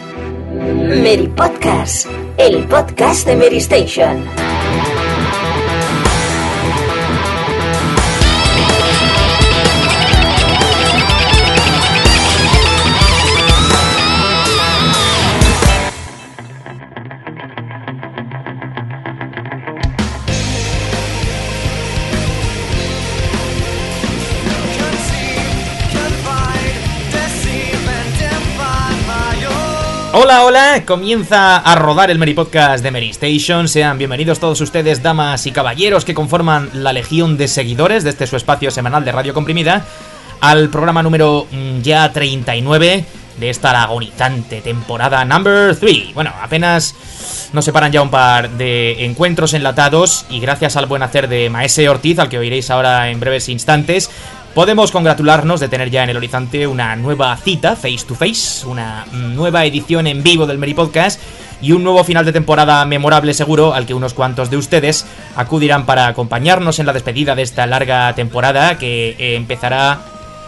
Mary Podcast, el podcast de Mary Station. Hola, hola, comienza a rodar el Mary Podcast de Mary Station. Sean bienvenidos todos ustedes, damas y caballeros que conforman la legión de seguidores de este su espacio semanal de Radio Comprimida, al programa número ya 39 de esta agonizante temporada number 3. Bueno, apenas nos separan ya un par de encuentros enlatados y gracias al buen hacer de Maese Ortiz, al que oiréis ahora en breves instantes, podemos congratularnos de tener ya en el horizonte una nueva cita, face to face, una nueva edición en vivo del Mary Podcast y un nuevo final de temporada memorable seguro al que unos cuantos de ustedes acudirán para acompañarnos en la despedida de esta larga temporada que empezara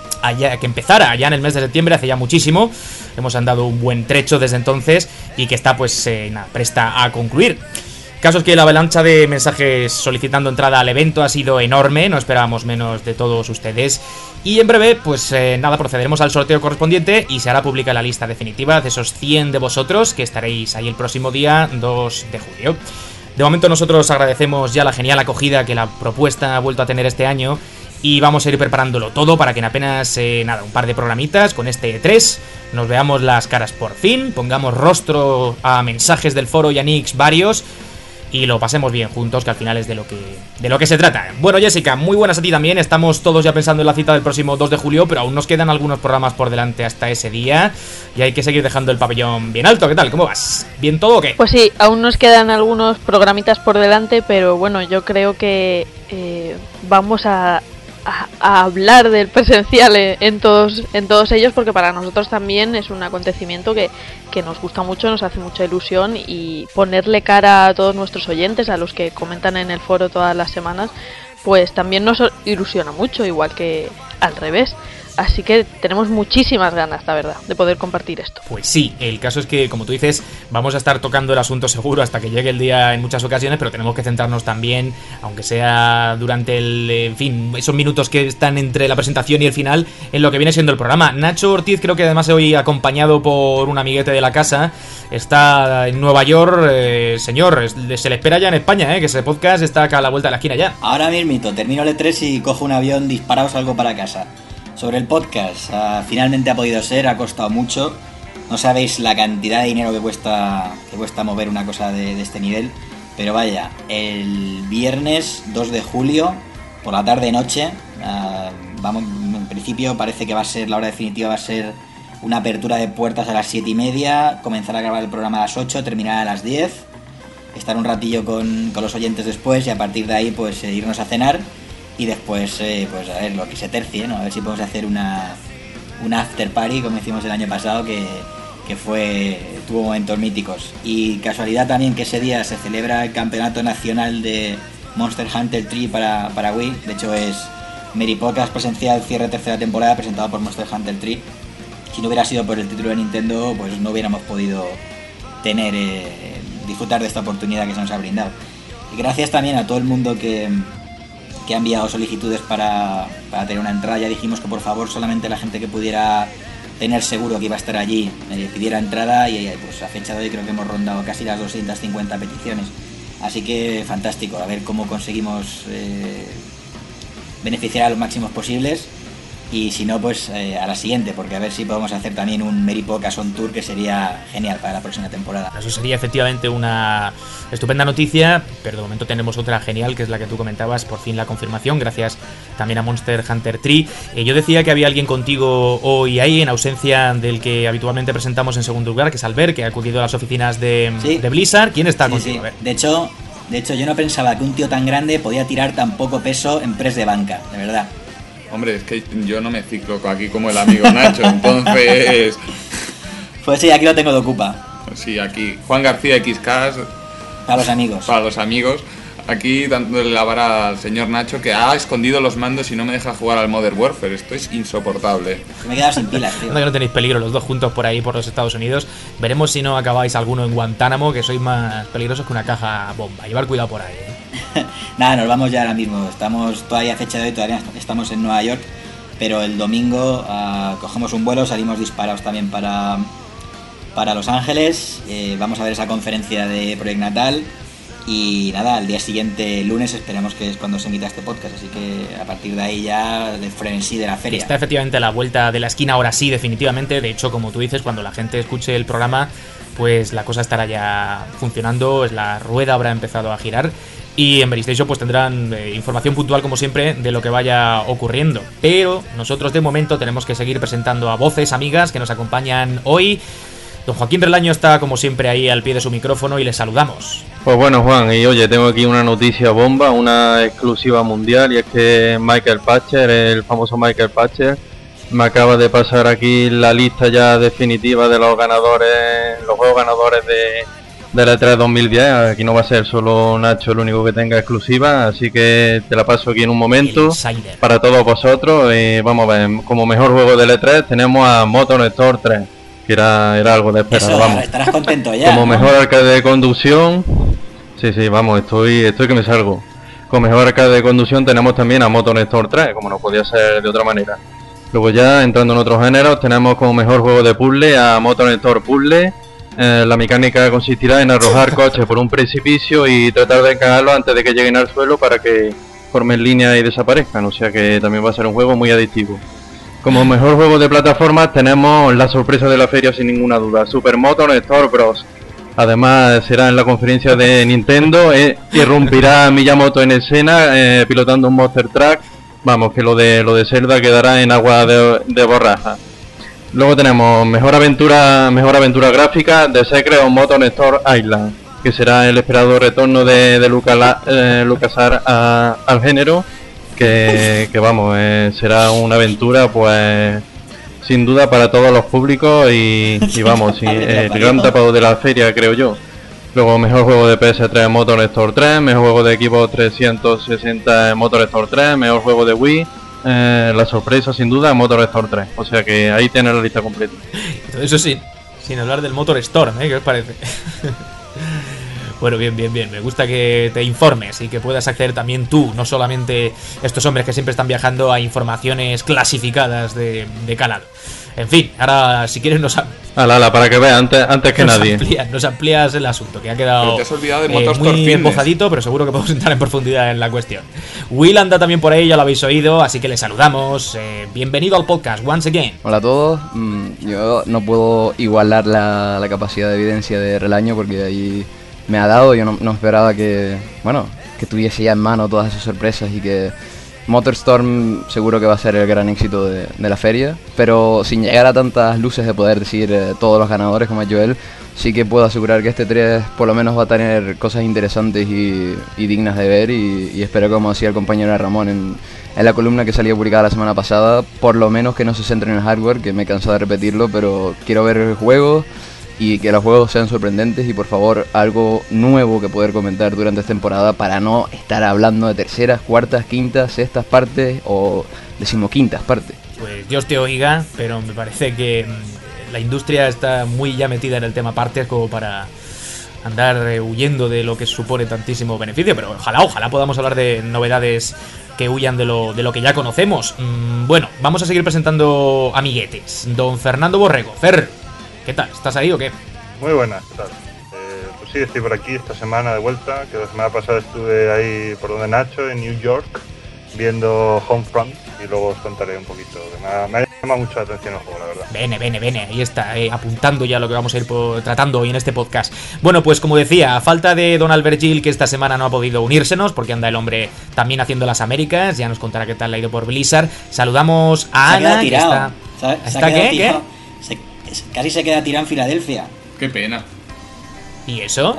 ya en el mes de septiembre, hace ya muchísimo. Hemos andado un buen trecho desde entonces y que está presta a concluir. Caso es que la avalancha de mensajes solicitando entrada al evento ha sido enorme, no esperábamos menos de todos ustedes. Y en breve, procederemos al sorteo correspondiente y se hará pública la lista definitiva de esos 100 de vosotros que estaréis ahí el próximo día 2 de julio. De momento nosotros agradecemos ya la genial acogida que la propuesta ha vuelto a tener este año y vamos a ir preparándolo todo para que en apenas un par de programitas con este E3 nos veamos las caras por fin, pongamos rostro a mensajes del foro y a nicks varios y lo pasemos bien juntos, que al final es de lo que se trata. Bueno, Jessica, muy buenas a ti también. Estamos todos ya pensando en la cita del próximo 2 de julio, pero aún nos quedan algunos programas por delante hasta ese día y hay que seguir dejando el pabellón bien alto. ¿Qué tal? ¿Cómo vas? ¿Bien todo o qué? Pues sí, aún nos quedan algunos programitas por delante, pero bueno, yo creo que vamos a hablar del presencial en todos ellos, porque para nosotros también es un acontecimiento que nos gusta mucho, nos hace mucha ilusión, y ponerle cara a todos nuestros oyentes, a los que comentan en el foro todas las semanas, pues también nos ilusiona mucho, igual que al revés. Así que tenemos muchísimas ganas, la verdad, de poder compartir esto. Pues sí, el caso es que, como tú dices, vamos a estar tocando el asunto seguro hasta que llegue el día en muchas ocasiones, pero tenemos que centrarnos también, aunque sea durante esos minutos que están entre la presentación y el final, en lo que viene siendo el programa. Nacho Ortiz, creo que además hoy acompañado por un amiguete de la casa, está en Nueva York. Señor, se le espera ya en España, que ese podcast está acá a la vuelta de la esquina ya. Ahora mismito, termino el E3 y cojo un avión disparado, salgo para casa. Sobre el podcast, finalmente ha podido ser, ha costado mucho. No sabéis la cantidad de dinero que cuesta mover una cosa de este nivel. Pero vaya, el viernes 2 de julio, por la tarde-noche, en principio parece que va a ser, la hora definitiva va a ser una apertura de puertas a las 7:30, comenzar a grabar el programa a las 8, terminar a las 10, estar un ratillo con los oyentes después y a partir de ahí pues irnos a cenar. Y después, pues a ver lo que se tercie, ¿no? A ver si podemos hacer una after party como hicimos el año pasado, que tuvo momentos míticos. Y casualidad también que ese día se celebra el campeonato nacional de Monster Hunter 3 para Wii. De hecho es Mary Podcast presencial, cierre tercera temporada, presentado por Monster Hunter 3. Si no hubiera sido por el título de Nintendo, pues no hubiéramos podido disfrutar de esta oportunidad que se nos ha brindado. Y gracias también a todo el mundo que ha enviado solicitudes para tener una entrada. Ya dijimos que por favor solamente la gente que pudiera tener seguro que iba a estar allí pidiera entrada, y pues a fecha de hoy creo que hemos rondado casi las 250 peticiones. Así que fantástico, a ver cómo conseguimos beneficiar a los máximos posibles. Y si no, pues a la siguiente, porque a ver si podemos hacer también un Mary Podcast on Tour, que sería genial para la próxima temporada. Eso sería efectivamente una estupenda noticia, pero de momento tenemos otra genial, que es la que tú comentabas, por fin la confirmación, gracias también a Monster Hunter 3. Yo decía que había alguien contigo hoy ahí, en ausencia del que habitualmente presentamos en segundo lugar, que es Albert, que ha acudido a las oficinas de Blizzard. ¿Quién está contigo? Sí. A ver. De hecho, yo no pensaba que un tío tan grande podía tirar tan poco peso en press de banca, de verdad. Hombre, es que yo no me ciclo aquí como el amigo Nacho, entonces... Pues sí, aquí lo tengo de ocupa. Sí, aquí Juan García XK. Para los amigos. Para los amigos. Aquí dándole la vara al señor Nacho, que ha escondido los mandos y no me deja jugar al Modern Warfare. Esto es insoportable. Me he quedado sin pilas, tío. Anda que no tenéis peligro los dos juntos por ahí, por los Estados Unidos. Veremos si no acabáis alguno en Guantánamo, que sois más peligrosos que una caja bomba. Llevar cuidado por ahí, Nada, nos vamos ya ahora mismo. Estamos todavía a fecha de hoy, todavía estamos en Nueva York, pero el domingo cogemos un vuelo, salimos disparados también para Los Ángeles. Vamos a ver esa conferencia de Project Natal. Y nada, al día siguiente, lunes, esperamos que es cuando se emita este podcast. Así que a partir de ahí ya de frenesí de la feria. Está efectivamente a la vuelta de la esquina, ahora sí, definitivamente. De hecho, como tú dices, cuando la gente escuche el programa, pues la cosa estará ya funcionando, la rueda habrá empezado a girar. Y en Veristation pues tendrán información puntual, como siempre, de lo que vaya ocurriendo. Pero nosotros de momento tenemos que seguir presentando a voces amigas que nos acompañan hoy. Don Joaquín Relaño está como siempre ahí al pie de su micrófono y le saludamos. Pues bueno, Juan, y oye, tengo aquí una noticia bomba, una exclusiva mundial, y es que Michael Patcher, el famoso Michael Patcher, me acaba de pasar aquí la lista ya definitiva de los ganadores, los juegos ganadores de la E3 2010. Aquí no va a ser solo Nacho el único que tenga exclusiva, así que te la paso aquí en un momento para todos vosotros. Vamos a ver, como mejor juego de la E3 tenemos a MotorStorm 3. Que era algo de esperar. Eso, vamos. Estarás contento ya. Como ¿no? mejor arcade de conducción. Sí, vamos, estoy que me salgo. Como mejor arcade de conducción tenemos también a MotorStorm 3, como no podía ser de otra manera. Luego ya, entrando en otros géneros, tenemos como mejor juego de puzzle a MotorStorm Puzzle. La mecánica consistirá en arrojar coches por un precipicio y tratar de encajarlos antes de que lleguen al suelo para que formen línea y desaparezcan. O sea que también va a ser un juego muy adictivo. Como mejor juego de plataformas tenemos la sorpresa de la feria sin ninguna duda, Super MotorStorm Bros. Además será en la conferencia de Nintendo, irrumpirá Miyamoto en escena pilotando un Monster Truck. Vamos, que lo de Zelda quedará en agua de borraja. Luego tenemos mejor aventura gráfica de Secret of MotorStorm Island, que será el esperado retorno de LucasArts al género. Que vamos, será una aventura pues sin duda para todos los públicos y vamos, el gran tapado de la feria, creo yo. Luego mejor juego de PS3 MotorStorm 3, mejor juego de Xbox 360 MotorStorm 3, mejor juego de Wii, la sorpresa sin duda MotorStorm 3, o sea que ahí tienes la lista completa. Todo eso sin hablar del MotorStorm, ¿qué os parece? Bueno, bien, me gusta que te informes y que puedas acceder también tú, no solamente estos hombres que siempre están viajando a informaciones clasificadas de calado. En fin, ahora si quieres para que veas antes que nadie. Nos amplías el asunto, que ha quedado pero te has olvidado de MotorStorm muy Fitness. embozadito, pero seguro que podemos entrar en profundidad en la cuestión. Will anda también por ahí, ya lo habéis oído, así que le saludamos. Bienvenido al podcast, once again. Hola a todos. Yo no puedo igualar la capacidad de evidencia de Relaño porque ahí me ha dado. Yo no esperaba que tuviese ya en mano todas esas sorpresas y que MotorStorm seguro que va a ser el gran éxito de la feria, pero sin llegar a tantas luces de poder decir todos los ganadores como Joel, sí que puedo asegurar que este 3 por lo menos va a tener cosas interesantes y dignas de ver y espero, como decía el compañero Ramón en la columna que salió publicada la semana pasada, por lo menos que no se centren en el hardware, que me he cansado de repetirlo, pero quiero ver juegos y que los juegos sean sorprendentes y por favor algo nuevo que poder comentar durante esta temporada para no estar hablando de terceras, cuartas, quintas, sextas partes o decimoquintas partes. Pues Dios te oiga, pero me parece que la industria está muy ya metida en el tema partes como para andar huyendo de lo que supone tantísimo beneficio, pero ojalá podamos hablar de novedades que huyan de lo que ya conocemos. Bueno, vamos a seguir presentando amiguetes. Don Fernando Borrego. Fer, ¿qué tal? ¿Estás ahí o qué? Muy buenas, ¿qué tal? Pues sí, estoy por aquí esta semana de vuelta, que la semana pasada estuve ahí por donde Nacho, en New York, viendo Homefront, y luego os contaré un poquito. Me ha llamado mucho la atención el juego, la verdad. Bene, ahí está, apuntando ya lo que vamos a ir tratando hoy en este podcast. Bueno, pues como decía, a falta de Don Albert Gil, que esta semana no ha podido unírsenos, porque anda el hombre también haciendo las Américas, ya nos contará qué tal le ha ido por Blizzard. Saludamos a Ana, que está... ¿Está qué? Casi se queda tirado en Filadelfia. Qué pena. ¿Y eso?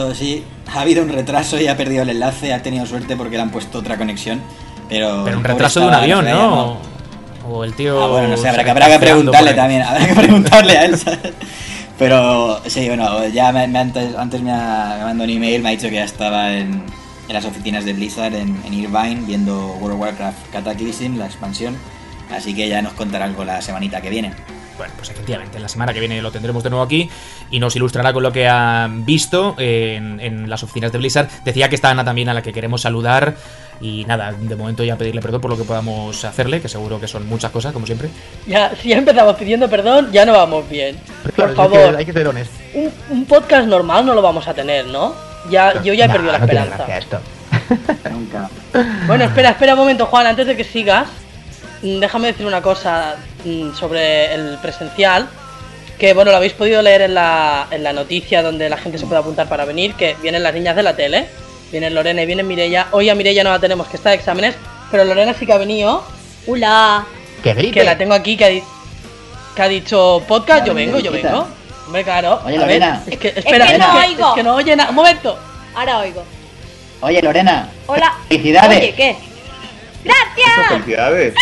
Ha habido un retraso y ha perdido el enlace. Ha tenido suerte porque le han puesto otra conexión. Pero un retraso de un avión, ¿no? O el tío... bueno, no sé, habrá que preguntarle también. Habrá que preguntarle a él, ¿sabes? Pero sí, bueno, ya antes me mandó un email, me ha dicho que ya estaba en en las oficinas de Blizzard en Irvine viendo World of Warcraft Cataclysm, la expansión. Así que ya nos contará algo la semanita que viene. Bueno, pues efectivamente, la semana que viene lo tendremos de nuevo aquí y nos ilustrará con lo que ha visto en las oficinas de Blizzard. Decía que está Ana también, a la que queremos saludar. Y nada, de momento ya pedirle perdón por lo que podamos hacerle, que seguro que son muchas cosas, como siempre. Ya, si ya empezamos pidiendo perdón, ya no vamos bien. Claro, por favor, hay que ser honesto. Un podcast normal no lo vamos a tener, ¿no? Yo ya he perdido la esperanza. No tiene gracia esto. Nunca. Bueno, espera un momento, Juan, antes de que sigas, déjame decir una cosa sobre el presencial, que bueno, lo habéis podido leer en la noticia donde la gente se puede apuntar para venir, que vienen las niñas de la tele, vienen Lorena y viene Mireia. Hoy a Mireia no la tenemos, que está de exámenes, pero Lorena sí que ha venido. ¡Hola! ¡Que grite! Que la tengo aquí, que ha dicho podcast, yo vengo. Hombre, claro. Oye, Lorena. Es que no oye nada. Un momento. Ahora oigo. Oye, Lorena. Hola. ¡Felicidades! Oye, ¿qué? ¡Gracias! ¡Felicidades!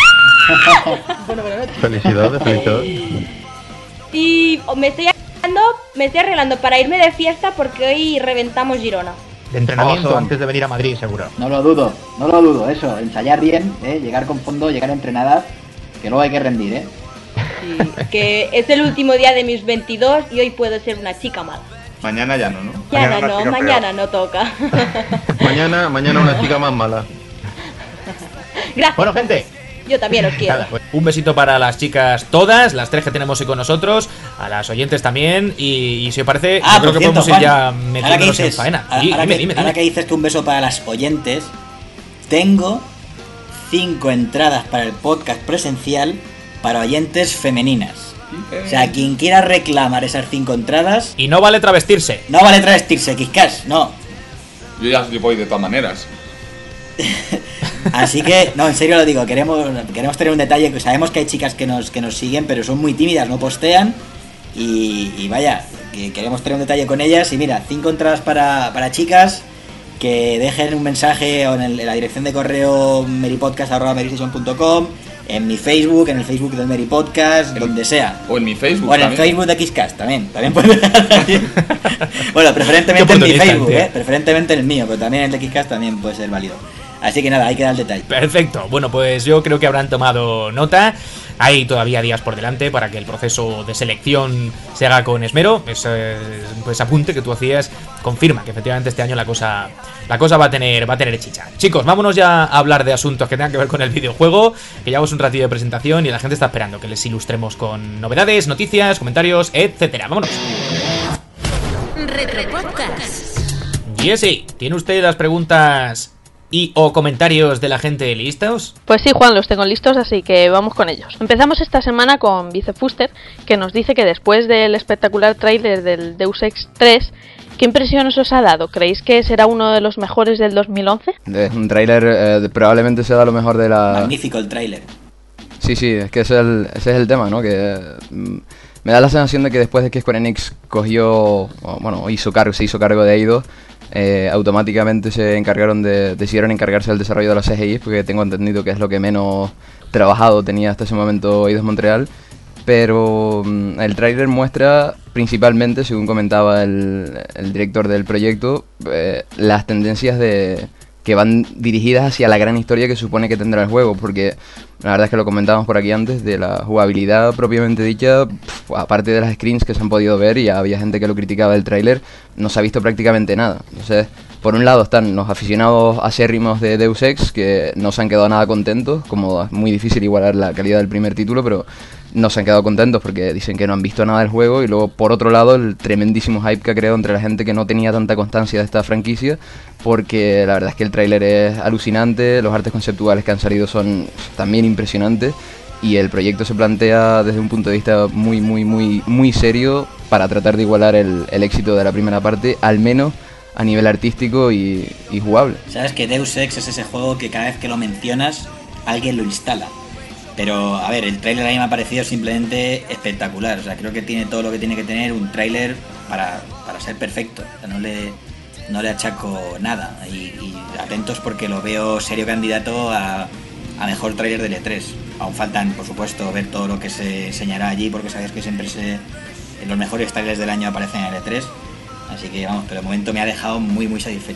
Felicidades. Y me estoy arreglando para irme de fiesta porque hoy reventamos Girona. De entrenamiento antes de venir a Madrid, seguro. No lo dudo, eso. Ensayar bien, llegar con fondo, llegar entrenadas, que luego hay que rendir, ¿eh? Sí, que es el último día de mis 22 y hoy puedo ser una chica mala. Mañana ya no. Mañana no toca. Mañana una chica más mala. Gracias. Bueno, gente. Yo también os quiero. Nada, pues, un besito para las chicas todas, las 3 que tenemos hoy con nosotros, a las oyentes también, y si os parece, yo creo que podemos ir ya metiéndonos en faena. Ahora que dices que un beso para las oyentes, tengo 5 entradas para el podcast presencial para oyentes femeninas. O sea, quien quiera reclamar esas 5 entradas... Y no vale travestirse. No vale travestirse, Quiscas, no. Yo ya voy de todas maneras. Así que, no, en serio lo digo, queremos tener un detalle, que sabemos que hay chicas que nos siguen, pero son muy tímidas, no postean, y vaya, que queremos tener un detalle con ellas, y mira, 5 entradas para chicas, que dejen un mensaje en la dirección de correo meripodcast@merystation.com, en mi Facebook, en el Facebook del Meripodcast, donde sea. O en mi Facebook. O en el Facebook de Xcast también puedes dejar ahí. Bueno, preferentemente en mi Facebook, preferentemente en el mío, pero también en el de Xcast también puede ser válido. Así que nada, hay que dar el detalle. Perfecto. Bueno, pues yo creo que habrán tomado nota. Hay todavía días por delante para que el proceso de selección se haga con esmero. Ese pues, apunte que tú hacías confirma que efectivamente este año la cosa va a tener chicha. Chicos, vámonos ya a hablar de asuntos que tengan que ver con el videojuego, que llevamos un ratillo de presentación y la gente está esperando que les ilustremos con novedades, noticias, comentarios, etcétera. Vámonos. Retropodcast. Jessy, ¿tiene usted las preguntas o comentarios de la gente listos? Pues sí, Juan, los tengo listos, así que vamos con ellos. Empezamos esta semana con Vicefuster, que nos dice que después del espectacular tráiler del Deus Ex 3, ¿qué impresiones os ha dado? ¿Creéis que será uno de los mejores del 2011? Es un tráiler, probablemente sea lo mejor de la... Magnífico el tráiler. Sí, es que ese es el tema, ¿no? Que me da la sensación de que después de que Square Enix se hizo cargo de Eidos, automáticamente decidieron encargarse del desarrollo de los CGI, porque tengo entendido que es lo que menos trabajado tenía hasta ese momento Eidos Montreal. Pero el tráiler muestra principalmente, según comentaba el director del proyecto, las tendencias que van dirigidas hacia la gran historia que supone que tendrá el juego, porque la verdad es que lo comentábamos por aquí antes, de la jugabilidad propiamente dicha, aparte de las screens que se han podido ver, y había gente que lo criticaba del tráiler, no se ha visto prácticamente nada. Entonces, por un lado están los aficionados acérrimos de Deus Ex, que no se han quedado nada contentos, como es muy difícil igualar la calidad del primer título, pero no se han quedado contentos porque dicen que no han visto nada del juego. Y luego, por otro lado, el tremendísimo hype que ha creado entre la gente que no tenía tanta constancia de esta franquicia, porque la verdad es que el tráiler es alucinante, los artes conceptuales que han salido son también impresionantes, y el proyecto se plantea desde un punto de vista muy serio para tratar de igualar el éxito de la primera parte, al menos a nivel artístico y jugable. Sabes que Deus Ex es ese juego que cada vez que lo mencionas alguien lo instala. Pero, a ver, el tráiler a mí me ha parecido simplemente espectacular. O sea, creo que tiene todo lo que tiene que tener un tráiler para ser perfecto. O sea, no le achaco nada. Y atentos porque lo veo serio candidato a mejor tráiler del E3. Aún faltan, por supuesto, ver todo lo que se enseñará allí, porque sabéis que siempre los mejores tráilers del año aparecen en el E3. Así que, vamos, pero de momento me ha dejado muy satisfecho.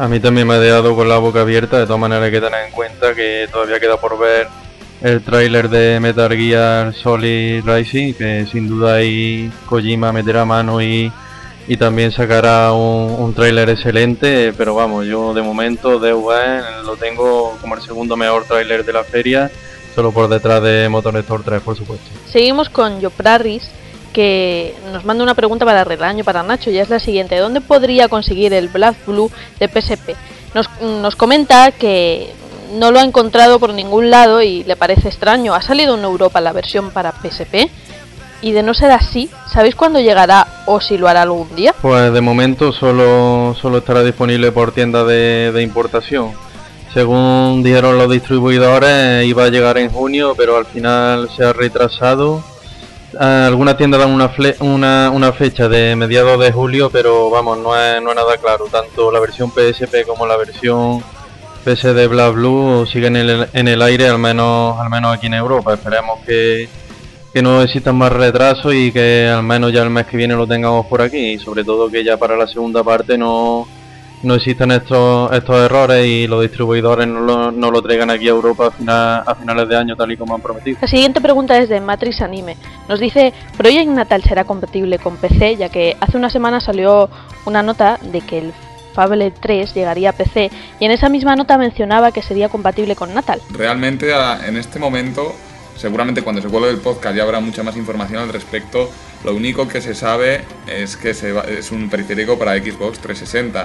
A mí también me ha dejado con la boca abierta. De todas maneras hay que tener en cuenta que todavía queda por ver el tráiler de Metal Gear Solid Rising, que sin duda ahí Kojima meterá mano y también sacará un tráiler excelente. Pero vamos, yo de momento DV lo tengo como el segundo mejor tráiler de la feria, solo por detrás de Motorstorm 3, por supuesto. Seguimos con Yopraris, que nos manda una pregunta para Relaño, para Nacho, y es la siguiente: ¿dónde podría conseguir el Black Blue de PSP? Nos comenta que no lo ha encontrado por ningún lado y le parece extraño. ¿Ha salido en Europa la versión para PSP? Y de no ser así, ¿sabéis cuándo llegará o si lo hará algún día? Pues de momento solo estará disponible por tiendas de importación. Según dijeron los distribuidores, iba a llegar en junio, pero al final se ha retrasado. Algunas tiendas dan una fecha de mediados de julio, pero vamos, no es nada claro. Tanto la versión PSP como la versión PC de Black Blue siguen en el aire, al menos aquí en Europa. Esperemos que no existan más retrasos y que al menos ya el mes que viene lo tengamos por aquí, y sobre todo que ya para la segunda parte no existan estos errores y los distribuidores no lo traigan aquí a Europa a finales de año, tal y como han prometido. La siguiente pregunta es de Matrix Anime. Nos dice: ¿Project Natal será compatible con PC? Ya que hace una semana salió una nota de que el Fable 3 llegaría a PC, y en esa misma nota mencionaba que sería compatible con Natal. Realmente en este momento, seguramente cuando se cuelgue el podcast ya habrá mucha más información al respecto. Lo único que se sabe es que es un periférico para Xbox 360.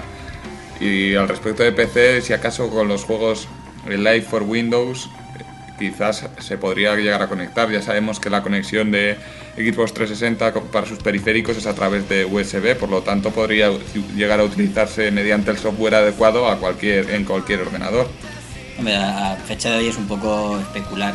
Y al respecto de PC, si acaso con los juegos Live for Windows quizás se podría llegar a conectar. Ya sabemos que la conexión de Xbox 360 para sus periféricos es a través de USB, por lo tanto podría llegar a utilizarse mediante el software adecuado en cualquier ordenador. Hombre, a fecha de hoy es un poco especular,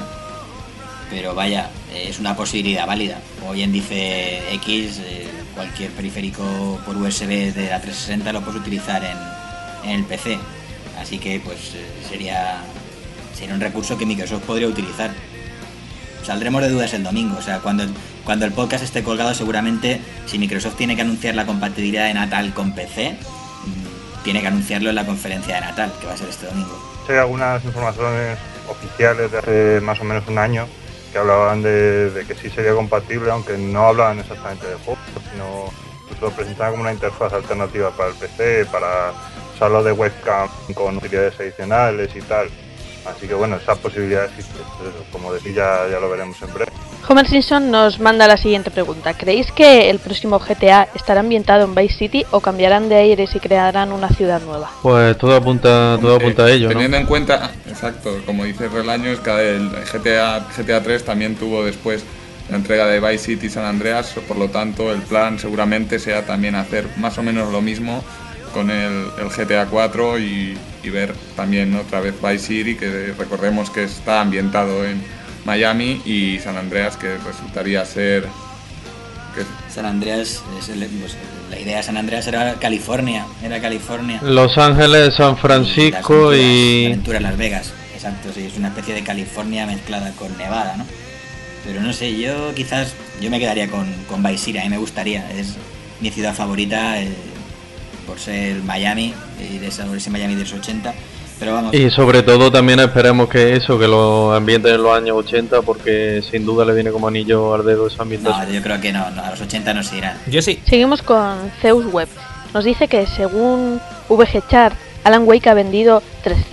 pero vaya, es una posibilidad válida. Como bien dice X, cualquier periférico por USB de la 360 lo puedes utilizar en el PC, así que pues sería un recurso que Microsoft podría utilizar. Saldremos de dudas el domingo, o sea, cuando el podcast esté colgado, seguramente si Microsoft tiene que anunciar la compatibilidad de Natal con PC, tiene que anunciarlo en la conferencia de Natal, que va a ser este domingo. Hay algunas informaciones oficiales de hace más o menos un año que hablaban de que sí sería compatible, aunque no hablaban exactamente de juegos, sino incluso lo presentaban como una interfaz alternativa para el PC, para usarlo de webcam con utilidades adicionales y tal. Así que bueno, esa posibilidad existe. Como decía, ya lo veremos en breve. Homer Simpson nos manda la siguiente pregunta: ¿creéis que el próximo GTA estará ambientado en Vice City o cambiarán de aires y crearán una ciudad nueva? Pues todo apunta a ello, ¿no? Teniendo en cuenta, exacto, como dice Relaño, es que el GTA 3 también tuvo después la entrega de Vice City y San Andreas, por lo tanto el plan seguramente sea también hacer más o menos lo mismo con el GTA 4 y ver también otra vez Vice City, que recordemos que está ambientado en Miami, y San Andreas, que resultaría ser... San Andreas, la idea de San Andreas era California. Los Ángeles, San Francisco y... La aventura en Las Vegas, exacto, sí, es una especie de California mezclada con Nevada, ¿no? Pero no sé, yo me quedaría con Vice City, a mí me gustaría, es mi ciudad favorita, por ser Miami, y de ese Miami de los 80, pero vamos. Y sobre todo también esperemos que lo ambienten en los años 80, porque sin duda le viene como anillo al dedo esa ambientación. No, yo creo que no, a los 80 no se irá. Yo sí. Seguimos con Zeus Web. Nos dice que según VG Chart, Alan Wake ha vendido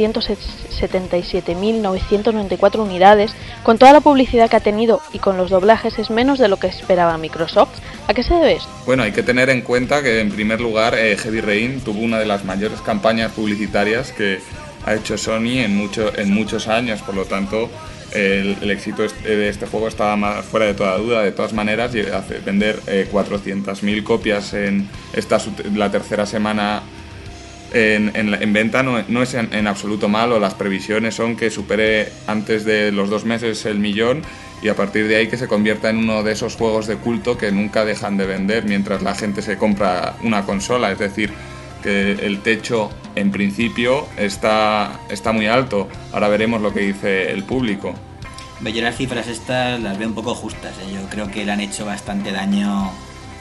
377.994 unidades. Con toda la publicidad que ha tenido y con los doblajes es menos de lo que esperaba Microsoft. ¿A qué se debe esto? Bueno, hay que tener en cuenta que en primer lugar Heavy Rain tuvo una de las mayores campañas publicitarias que ha hecho Sony en muchos años, por lo tanto el éxito de este juego estaba más fuera de toda duda. De todas maneras, vender 400.000 copias en la tercera semana en venta no es en absoluto malo. Las previsiones son que supere antes de los 2 meses el 1.000.000 y a partir de ahí que se convierta en uno de esos juegos de culto que nunca dejan de vender mientras la gente se compra una consola. Es decir, que el techo en principio está muy alto. Ahora veremos lo que dice el público. Yo las cifras estas las veo un poco justas, ¿eh? Yo creo que le han hecho bastante daño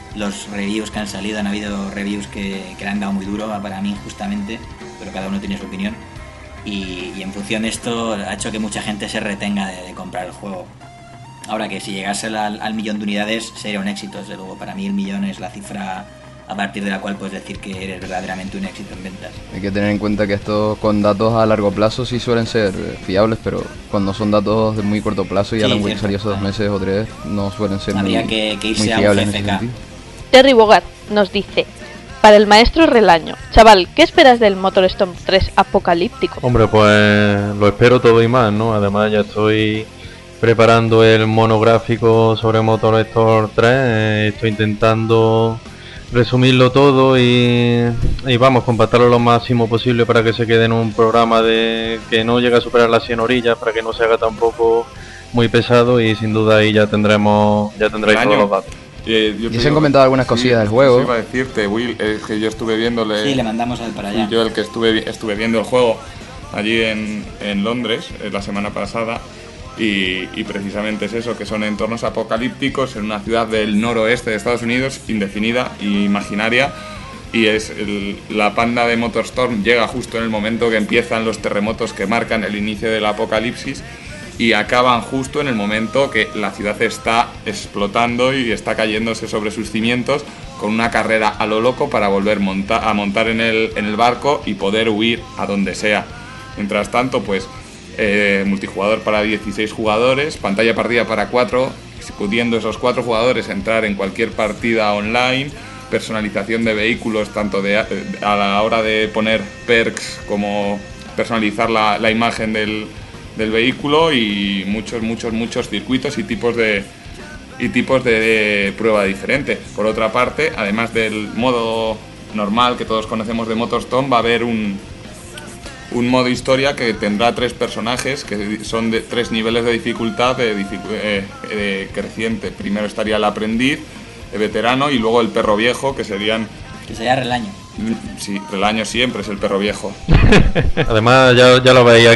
los reviews que han salido. Han habido reviews que le han dado muy duro, para mí injustamente, pero cada uno tiene su opinión. Y en función de esto ha hecho que mucha gente se retenga de comprar el juego. Ahora que si llegase al millón de unidades sería un éxito, desde luego. Para mí el millón es la cifra a partir de la cual puedes decir que eres verdaderamente un éxito en ventas. Hay que tener en cuenta que estos con datos a largo plazo sí suelen ser fiables, pero cuando son datos de muy corto plazo y Alan Wake salió hace 2 meses o 3, no suelen ser Habría muy, que irse muy a fiables un en ese GFK. sentido. Terry Bogart nos dice: para el maestro Relaño, chaval, ¿qué esperas del MotorStorm 3 apocalíptico? Hombre, pues lo espero todo y más, ¿no? Además ya estoy preparando el monográfico sobre MotorStorm 3, estoy intentando resumirlo todo y vamos, compactarlo lo máximo posible para que se quede en un programa de que no llegue a superar las 100 orillas, para que no se haga tampoco muy pesado, y sin duda ahí ya tendréis todos los datos. Y se han comentado algunas cosillas del juego. Sí, iba a decirte, Will, es que yo estuve viéndole. Sí, le mandamos a él para allá. Y yo el que estuve viendo el juego allí en Londres la semana pasada. Y precisamente es eso, que son entornos apocalípticos en una ciudad del noroeste de Estados Unidos, indefinida e imaginaria. Y la panda de MotorStorm llega justo en el momento que empiezan los terremotos que marcan el inicio del apocalipsis, y acaban justo en el momento que la ciudad está explotando y está cayéndose sobre sus cimientos, con una carrera a lo loco para volver a montar en el barco y poder huir a donde sea. Mientras tanto, pues multijugador para 16 jugadores, pantalla partida para 4, pudiendo esos 4 jugadores entrar en cualquier partida online, personalización de vehículos, tanto a la hora de poner perks como personalizar la imagen del vehículo, y muchos circuitos y tipos de prueba diferente. Por otra parte, además del modo normal que todos conocemos de MotorStorm, va a haber un modo historia que tendrá 3 personajes que son de 3 niveles de dificultad creciente. Primero estaría el aprendiz, el veterano, y luego el perro viejo, que sería Relaño. Sí, Relaño siempre es el perro viejo. Además ya lo veis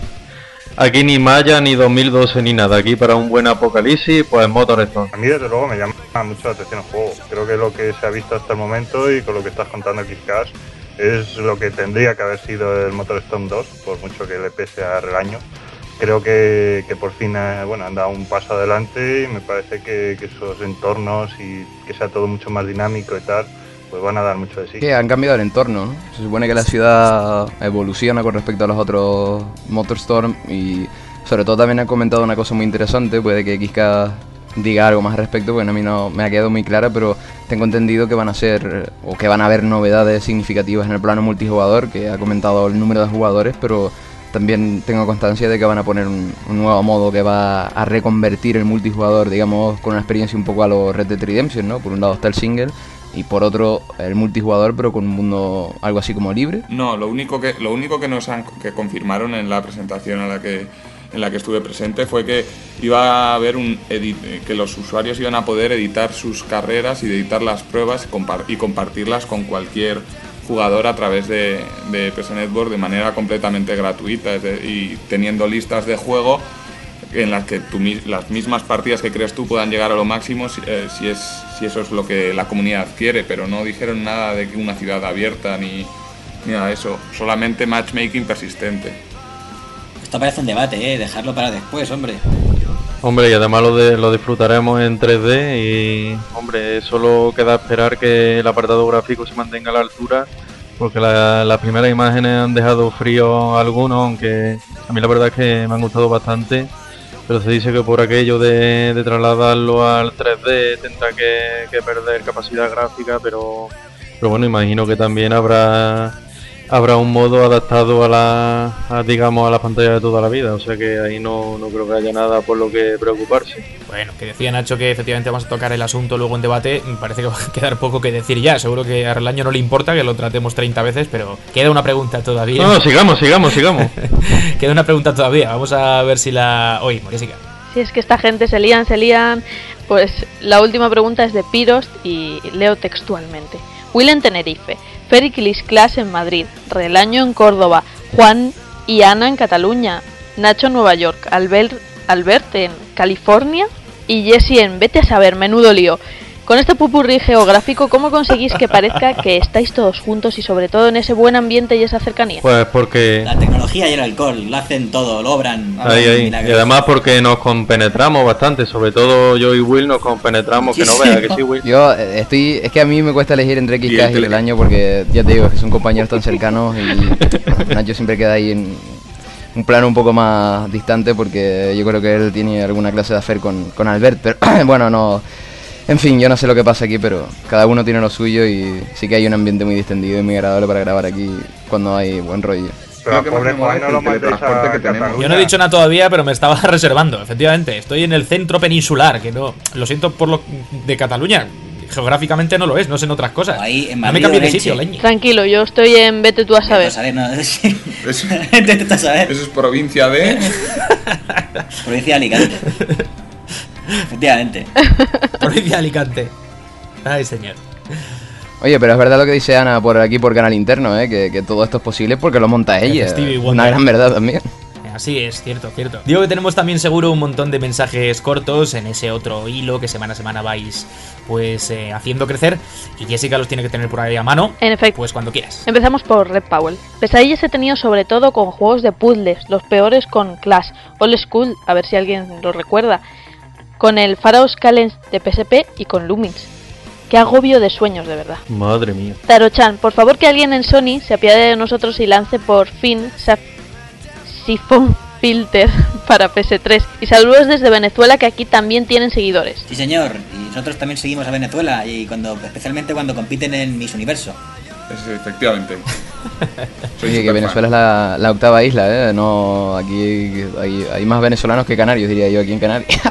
aquí ni Maya ni 2012 ni nada. Aquí para un buen apocalipsis, pues MotorStorm. A mí desde luego me llama mucho la atención el juego. Creo que lo que se ha visto hasta el momento y con lo que estás contando aquí, Cash, es lo que tendría que haber sido el MotorStorm 2, por mucho que le pese a Relaño. Creo que por fin han dado un paso adelante, y me parece que esos entornos y que sea todo mucho más dinámico y tal, pues van a dar mucho de sí. Que han cambiado el entorno, ¿no? Se supone que la ciudad evoluciona con respecto a los otros MotorStorm, y sobre todo también han comentado una cosa muy interesante. Puede que XK diga algo más al respecto, porque a mí no me ha quedado muy clara, pero tengo entendido que van a haber novedades significativas en el plano multijugador, que ha comentado el número de jugadores, pero también tengo constancia de que van a poner un nuevo modo que va a reconvertir el multijugador, digamos, con una experiencia un poco a los Red Dead Redemption, ¿no? Por un lado está el single, y por otro el multijugador, pero con un mundo algo así como libre. No, lo único que que confirmaron en la presentación en la que estuve presente fue que iba a haber que los usuarios iban a poder editar sus carreras y editar las pruebas y compartirlas con cualquier jugador a través de PS Network de manera completamente gratuita, y teniendo listas de juego en las que las mismas partidas que crees tú puedan llegar a lo máximo, si eso es lo que la comunidad quiere. Pero no dijeron nada de que una ciudad abierta ni nada de eso, solamente matchmaking persistente. Esto parece un debate, dejarlo para después, hombre. Hombre, y además lo disfrutaremos en 3D, y hombre, solo queda esperar que el apartado gráfico se mantenga a la altura, porque las primeras imágenes han dejado frío a algunos, aunque a mí la verdad es que me han gustado bastante, pero se dice que por aquello de trasladarlo al 3D tendrá que perder capacidad gráfica, pero bueno, imagino que también habrá un modo adaptado a la pantalla de toda la vida, o sea que ahí no creo que haya nada por lo que preocuparse. Bueno, que decía Nacho que efectivamente vamos a tocar el asunto luego en debate. Me parece que va a quedar poco que decir ya. Seguro que a Relaño no le importa que lo tratemos 30 veces, pero queda una pregunta todavía. No, sigamos. Queda una pregunta todavía. Vamos a ver si la oímos, Jessica. Si es que esta gente se lían. Pues la última pregunta es de Pirost y leo textualmente. Will en Tenerife, Pericles Class en Madrid, Relaño en Córdoba, Juan y Ana en Cataluña, Nacho en Nueva York, Albert en California y Jesse en vete a saber, menudo lío. Con este pupurrí geográfico, ¿cómo conseguís que parezca que estáis todos juntos y sobre todo en ese buen ambiente y esa cercanía? Pues porque... La tecnología y el alcohol, lo hacen todo, lo obran. Ahí. Y además porque nos compenetramos bastante, sobre todo yo y Will nos compenetramos, que no veas, que sí, Will. Yo es que a mí me cuesta elegir entre X y Cash y el año porque, ya te digo, que son compañeros tan cercanos y Nacho siempre queda ahí en un plano un poco más distante porque yo creo que él tiene alguna clase de affair con Albert, pero bueno, no... En fin, yo no sé lo que pasa aquí, pero cada uno tiene lo suyo y sí que hay un ambiente muy distendido y muy agradable para grabar aquí cuando hay buen rollo. Pero pobre Juan, no lo mandéis a Cataluña. Yo no he dicho nada todavía, pero me estaba reservando. Efectivamente, estoy en el centro peninsular, que no... Lo siento por lo de Cataluña. Geográficamente no lo es, no sé en otras cosas. Ahí, en no me cambies de sitio, leñe. Tranquilo, yo estoy en vete tú a saber. Vete tú a saber. Eso es provincia de... Provincia de Alicante. Efectivamente. Provincia de Alicante. Ay, señor. Oye, pero es verdad lo que dice Ana por aquí por Canal Interno, que todo esto es posible porque lo monta ella. Una gran verdad también. Así es, cierto. Digo que tenemos también seguro un montón de mensajes cortos en ese otro hilo que semana a semana vais pues haciendo crecer, y Jessica los tiene que tener por ahí a mano. En efecto. Pues cuando quieras. Empezamos por Red Powell. Pesadillas he tenido sobre todo con juegos de puzzles, los peores con Clash, Old School, a ver si alguien lo recuerda, con el Pharaoh's Challenge de PSP y con Lumines. Qué agobio de sueños, de verdad. Madre mía. Taro-chan, por favor que alguien en Sony se apiade de nosotros y lance por fin Siphon Filter para PS3. Y saludos desde Venezuela, que aquí también tienen seguidores. Sí, señor. Y nosotros también seguimos a Venezuela, y especialmente cuando compiten en Miss Universo. Efectivamente. Oye, que Venezuela es la octava isla, No, aquí hay más venezolanos que canarios, diría yo, aquí en Canarias.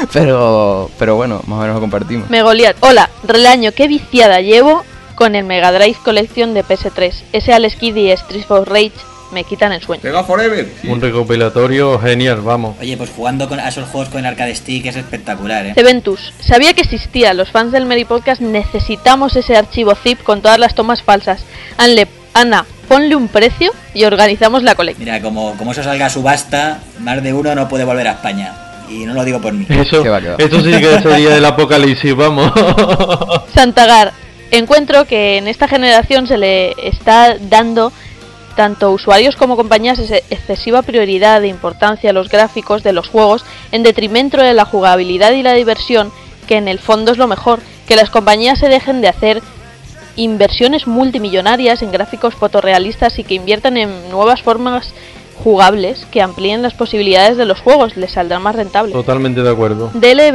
pero bueno, más o menos lo compartimos. Megoliat, hola, Relaño, qué viciada llevo con el Mega Drive Collection de PS3. Ese Alex Kidd y Streets of Rage me quitan el sueño. Sega Forever. Sí. Un recopilatorio genial, vamos. Oye, pues jugando a esos juegos con el arcade stick es espectacular, Ceventus, sabía que existía. Los fans del Meri Podcast necesitamos ese archivo zip con todas las tomas falsas. Ana, ponle un precio y organizamos la colección. Mira, como eso salga a subasta, más de uno no puede volver a España. Y no lo digo por mí. Eso sí que sería el apocalipsis, vamos. Santagar, encuentro que en esta generación se le está dando tanto usuarios como compañías excesiva prioridad e importancia a los gráficos de los juegos en detrimento de la jugabilidad y la diversión, que en el fondo es lo mejor. Que las compañías se dejen de hacer inversiones multimillonarias en gráficos fotorrealistas y que inviertan en nuevas formas jugables que amplíen las posibilidades de los juegos, les saldrá más rentable. Totalmente de acuerdo.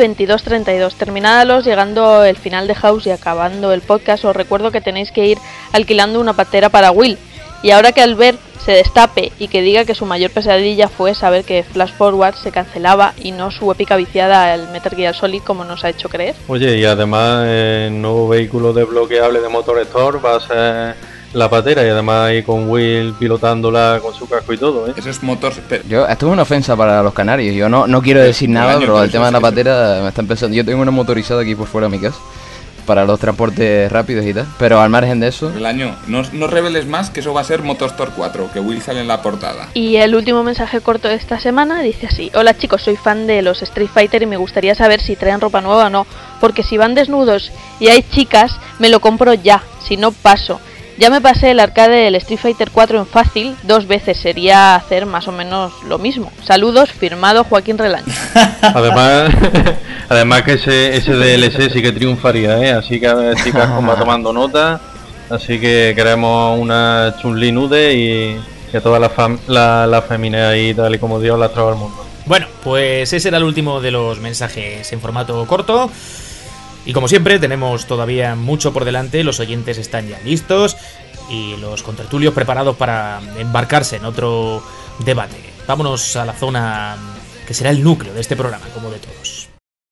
DL2232, terminados, llegando el final de House y acabando el podcast, os recuerdo que tenéis que ir alquilando una patera para Will. Y ahora que Albert se destape y que diga que su mayor pesadilla fue saber que Flash Forward se cancelaba y no su épica viciada al Metal Gear Solid como nos ha hecho creer. Oye, y además el nuevo vehículo desbloqueable de Motor Store va a ser la patera, y además ahí con Will pilotándola con su casco y todo, Eso es motor... Esto es una ofensa para los canarios. Yo no quiero decir nada, pero el tema de la patera me está empezando. Yo tengo una motorizada aquí por fuera de mi casa para los transportes rápidos y tal, pero al margen de eso... El año, no reveles más, que eso va a ser MotorStorm 4, que Will sale en la portada. Y el último mensaje corto de esta semana dice así: hola chicos, soy fan de los Street Fighter y me gustaría saber si traen ropa nueva o no, porque si van desnudos y hay chicas, me lo compro ya, si no paso. Ya me pasé el arcade del Street Fighter 4 en fácil 2 veces, sería hacer más o menos lo mismo. Saludos, firmado Joaquín Relaño. Además que ese DLC sí que triunfaría, así que a ver, chicas, como va tomando nota. Así que queremos una Chun-Li nude y que toda la femina ahí, tal y como Dios la trajo al mundo. Bueno, pues ese era el último de los mensajes en formato corto. Y como siempre, tenemos todavía mucho por delante, los oyentes están ya listos y los contertulios preparados para embarcarse en otro debate. Vámonos a la zona que será el núcleo de este programa, como de todos.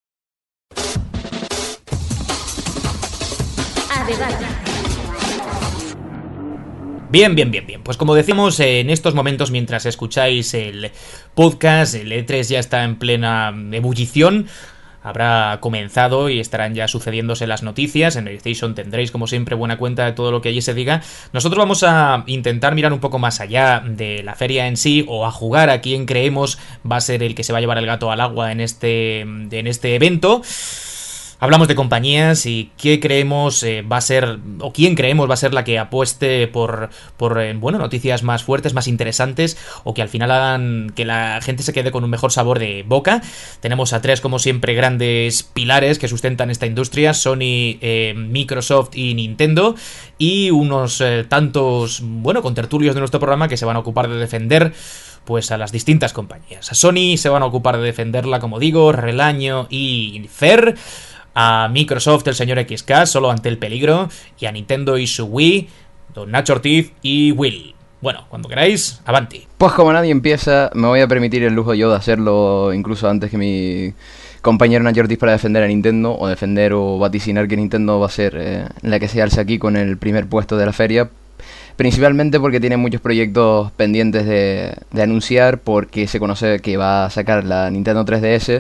Bien. Pues como decimos, en estos momentos, mientras escucháis el podcast, el E3 ya está en plena ebullición. Habrá comenzado y estarán ya sucediéndose las noticias. En PlayStation tendréis, como siempre, buena cuenta de todo lo que allí se diga. Nosotros vamos a intentar mirar un poco más allá de la feria en sí, o a jugar a quien creemos va a ser el que se va a llevar el gato al agua en este evento. Hablamos de compañías y qué creemos va a ser, o quién creemos va a ser la que apueste por bueno, noticias más fuertes, más interesantes, o que al final hagan que la gente se quede con un mejor sabor de boca. Tenemos a tres, como siempre, grandes pilares que sustentan esta industria: Sony, Microsoft y Nintendo, y unos tantos, bueno, contertulios de nuestro programa que se van a ocupar de defender pues a las distintas compañías. A Sony se van a ocupar de defenderla, como digo, Relaño y Fer. A Microsoft el señor XK, solo ante el peligro. Y a Nintendo y su Wii, don Nacho Ortiz y Will. Bueno, cuando queráis, avanti. Pues como nadie empieza, me voy a permitir el lujo yo de hacerlo incluso antes que mi compañero Nacho Ortiz para defender a Nintendo, o defender o vaticinar que Nintendo va a ser la que se alza aquí con el primer puesto de la feria. Principalmente porque tiene muchos proyectos pendientes de anunciar, porque se conoce que va a sacar la Nintendo 3DS.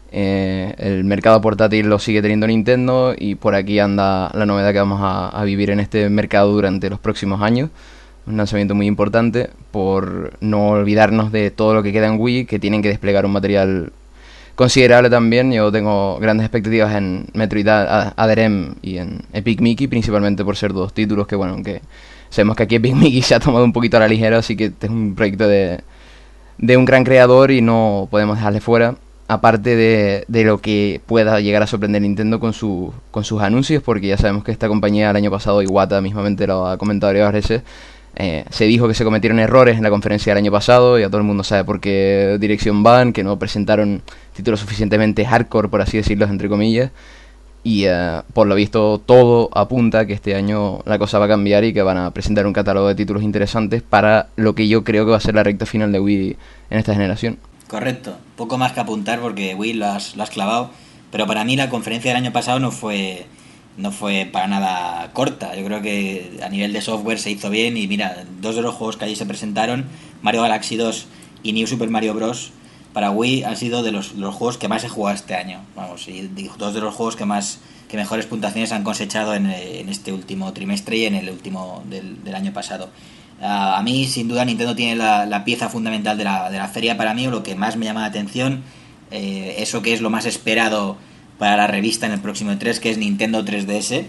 El mercado portátil lo sigue teniendo Nintendo, y por aquí anda la novedad que vamos a vivir en este mercado durante los próximos años. Un lanzamiento muy importante, por no olvidarnos de todo lo que queda en Wii, que tienen que desplegar un material considerable también. Yo tengo grandes expectativas en Metroid Other M y en Epic Mickey, principalmente por ser dos títulos que, bueno, aunque sabemos que aquí Epic Mickey se ha tomado un poquito a la ligera, así que este es un proyecto de un gran creador y no podemos dejarle fuera. Aparte de lo que pueda llegar a sorprender Nintendo con sus anuncios, porque ya sabemos que esta compañía el año pasado, Iwata mismamente lo ha comentado varias veces, se dijo que se cometieron errores en la conferencia del año pasado, y ya todo el mundo sabe por qué dirección van, que no presentaron títulos suficientemente hardcore, por así decirlo, entre comillas, y por lo visto todo apunta a que este año la cosa va a cambiar y que van a presentar un catálogo de títulos interesantes para lo que yo creo que va a ser la recta final de Wii en esta generación. Correcto, poco más que apuntar porque Will lo has clavado, pero para mí la conferencia del año pasado no fue para nada corta. Yo creo que a nivel de software se hizo bien, y mira, dos de los juegos que allí se presentaron, Mario Galaxy 2 y New Super Mario Bros. Para Wii han sido de los juegos que más he jugado este año. Vamos, y dos de los juegos que mejores puntuaciones han cosechado en este último trimestre y en el último del año pasado. A mí, sin duda, Nintendo tiene la pieza fundamental de la feria para mí, o lo que más me llama la atención, eso que es lo más esperado para la revista en el próximo E3, que es Nintendo 3DS,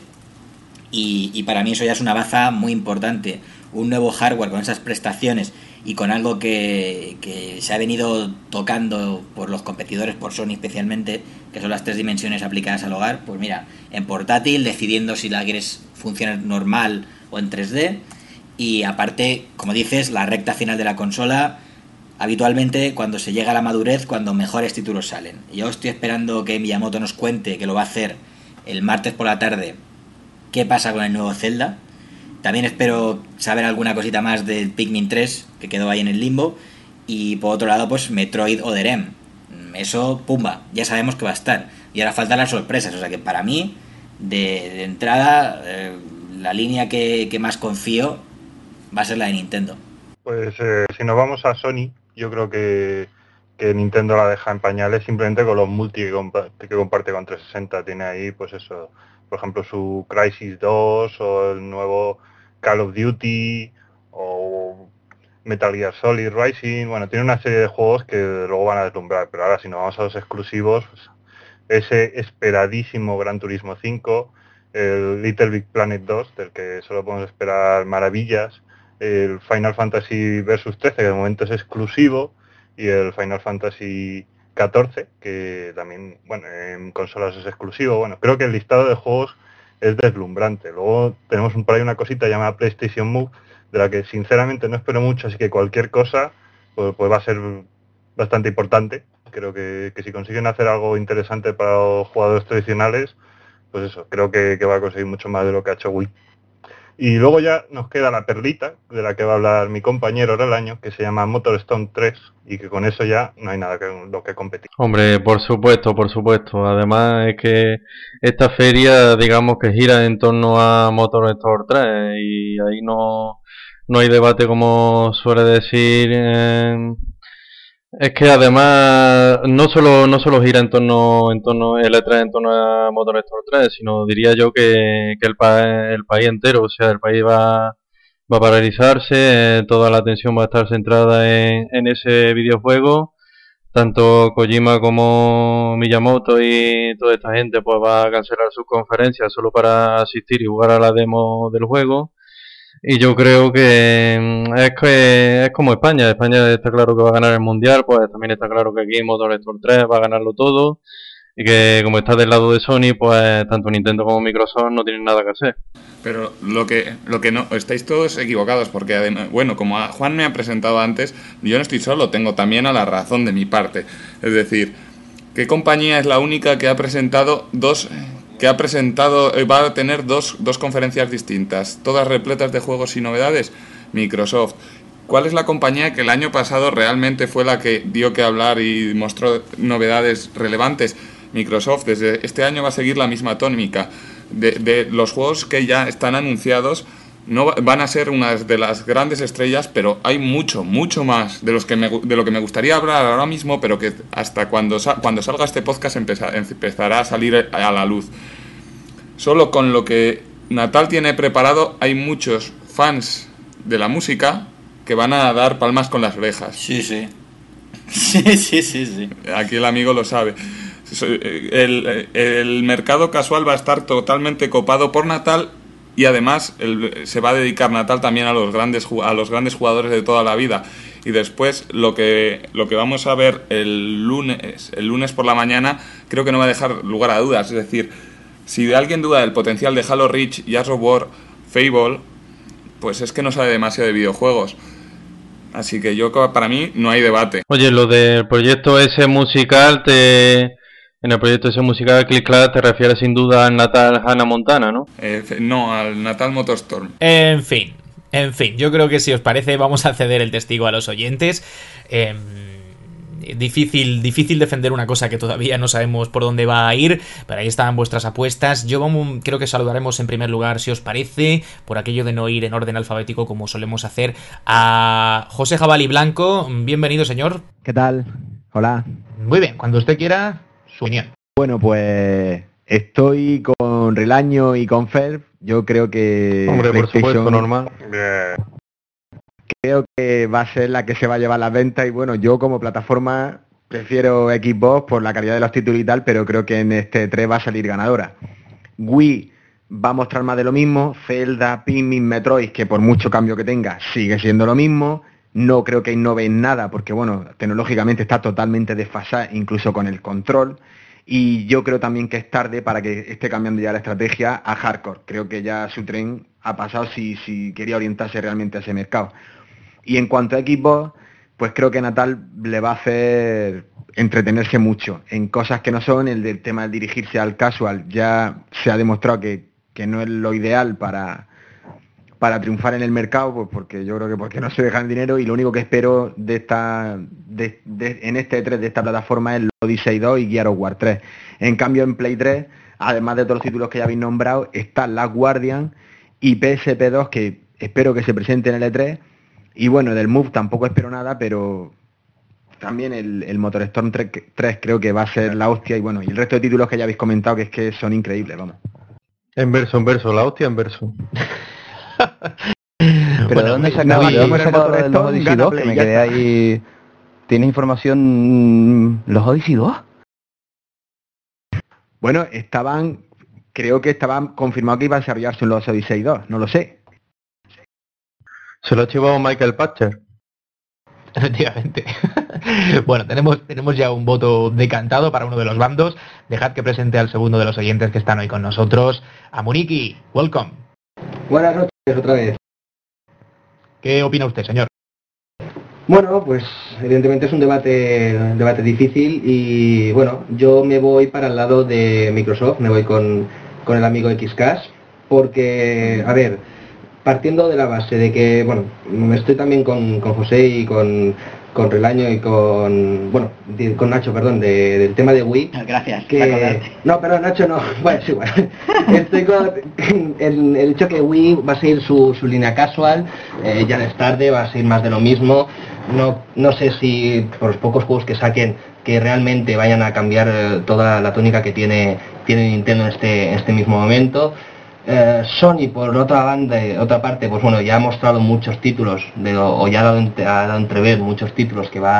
y para mí eso ya es una baza muy importante. Un nuevo hardware con esas prestaciones y con algo que se ha venido tocando por los competidores, por Sony especialmente, que son las 3 dimensiones aplicadas al hogar. Pues mira, en portátil, decidiendo si la quieres funcionar normal o en 3D. Y aparte, como dices, la recta final de la consola, habitualmente cuando se llega a la madurez, cuando mejores títulos salen. Yo estoy esperando que Miyamoto nos cuente, que lo va a hacer el martes por la tarde, qué pasa con el nuevo Zelda. También espero saber alguna cosita más del Pikmin 3, que quedó ahí en el limbo. Y por otro lado, pues Metroid Other M. Eso, pumba, ya sabemos que va a estar. Y ahora faltan las sorpresas. O sea que para mí, de entrada, la línea que más confío va a ser la de Nintendo. Pues si nos vamos a Sony, yo creo que Nintendo la deja en pañales simplemente con los multi que comparte con 360. Tiene ahí, pues eso, por ejemplo, su Crysis 2 o el nuevo Call of Duty o Metal Gear Solid Rising. Bueno, tiene una serie de juegos que luego van a deslumbrar, pero ahora si nos vamos a los exclusivos, pues, ese esperadísimo Gran Turismo 5, el Little Big Planet 2, del que solo podemos esperar maravillas, el Final Fantasy Versus 13, que de momento es exclusivo, y el Final Fantasy 14, que también, bueno, en consolas es exclusivo. Bueno, creo que el listado de juegos es deslumbrante. Luego tenemos por ahí una cosita llamada PlayStation Move, de la que sinceramente no espero mucho, así que cualquier cosa pues va a ser bastante importante. Creo que si consiguen hacer algo interesante para los jugadores tradicionales, pues eso, creo que va a conseguir mucho más de lo que ha hecho Wii. Y luego ya nos queda la perlita, de la que va a hablar mi compañero Relaño, que se llama MotorStorm 3, y que con eso ya no hay nada lo que competir. Hombre, por supuesto, por supuesto. Además es que esta feria, digamos que gira en torno a MotorStorm 3, y ahí no hay debate, como suele decir. Es que además no solo gira en torno el E3 en torno a MotorStorm 3, sino diría yo que el país entero, o sea, el país va a paralizarse, toda la atención va a estar centrada en ese videojuego, tanto Kojima como Miyamoto y toda esta gente pues va a cancelar sus conferencias solo para asistir y jugar a la demo del juego. Y yo creo que es como España. España está claro que va a ganar el Mundial, pues también está claro que aquí MotorStorm 3 va a ganarlo todo. Y que como está del lado de Sony, pues tanto Nintendo como Microsoft no tienen nada que hacer. Pero lo que no, estáis todos equivocados, porque además, bueno, como Juan me ha presentado antes, yo no estoy solo, tengo también a la razón de mi parte. Es decir, ¿qué compañía es la única que ha presentado va a tener dos conferencias distintas, todas repletas de juegos y novedades? Microsoft. ¿Cuál es la compañía que el año pasado realmente fue la que dio que hablar y mostró novedades relevantes? Microsoft. Desde este año va a seguir la misma tónica. De los juegos que ya están anunciados, no van a ser unas de las grandes estrellas, pero hay mucho más de lo que me gustaría hablar ahora mismo, pero que hasta cuando salga este podcast empezará a salir a la luz. Solo con lo que Natal tiene preparado, hay muchos fans de la música que van a dar palmas con las orejas. Sí. Aquí el amigo lo sabe. El mercado casual va a estar totalmente copado por Natal, y además se va a dedicar Natal también a los grandes jugadores de toda la vida. Y después lo que vamos a ver el lunes por la mañana, creo que no va a dejar lugar a dudas. Es decir, si alguien duda del potencial de Halo Reach, Gears of War, Fable, pues es que no sabe demasiado de videojuegos. Así que para mí no hay debate. Oye, lo del proyecto ese musical en el proyecto ese musical Click Clack te refieres sin duda al Natal Hannah Montana, ¿no? No, al Natal Motorstorm. En fin, yo creo que si os parece vamos a ceder el testigo a los oyentes. Difícil defender una cosa que todavía no sabemos por dónde va a ir, pero ahí están vuestras apuestas. Creo que saludaremos en primer lugar, si os parece, por aquello de no ir en orden alfabético como solemos hacer, a José Jabalí Blanco. Bienvenido, señor. ¿Qué tal? Hola. Muy bien, cuando usted quiera, su opinión. Bueno, pues estoy con Relaño y con Fer. Yo creo que... Hombre, por supuesto, normal. Creo que va a ser la que se va a llevar las ventas, y bueno, yo como plataforma prefiero Xbox por la calidad de los títulos y tal, pero creo que en este 3 va a salir ganadora. Wii va a mostrar más de lo mismo. Zelda, Pikmin, Metroid, que por mucho cambio que tenga, sigue siendo lo mismo. No creo que innove en nada, porque bueno, tecnológicamente está totalmente desfasada, incluso con el control. Y yo creo también que es tarde para que esté cambiando ya la estrategia a hardcore. Creo que ya su tren ha pasado si quería orientarse realmente a ese mercado. Y en cuanto a Xbox, pues creo que Natal le va a hacer entretenerse mucho en cosas que no son. El del tema de dirigirse al casual ya se ha demostrado que no es lo ideal para triunfar en el mercado, pues porque yo creo que porque no se dejan dinero, y lo único que espero en este 3 de esta plataforma es Odyssey 2 y Gears of War 3. En cambio en Play 3, además de todos los títulos que ya habéis nombrado, está Last Guardian y PSP 2, que espero que se presente en el E3. Y bueno, del Move tampoco espero nada, pero también el MotorStorm 3 creo que va a ser la hostia, y bueno, y el resto de títulos que ya habéis comentado, que es que son increíbles, vamos. En verso, la hostia en verso. Pero bueno, ¿de dónde sacaba los Odyssey 2? Que me quedé ahí. ¿Tienes información los Odyssey 2? Bueno, creo que estaban confirmado que iba a desarrollarse los Odyssey 2, no lo sé. Se lo ha chivado Michael Patcher. Efectivamente. Bueno, tenemos ya un voto decantado para uno de los bandos. Dejad que presente al segundo de los oyentes que están hoy con nosotros, a Muniki. Welcome. Buenas noches otra vez. ¿Qué opina usted, señor? Bueno, pues evidentemente es un debate difícil, y bueno, yo me voy para el lado de Microsoft, me voy con el amigo Xcast, porque, a ver, partiendo de la base de que, bueno, estoy también con José y con Relaño y con Nacho, perdón, del tema de Wii. Gracias. No, perdón, Nacho no. Bueno, sí, bueno. Estoy con el hecho que Wii va a seguir su línea casual, ya es tarde, va a ser más de lo mismo. No sé si por los pocos juegos que saquen que realmente vayan a cambiar toda la tónica que tiene Nintendo en este mismo momento. Sony, por otra parte, pues bueno, ya ha mostrado muchos títulos, ya ha dado entrever muchos títulos que va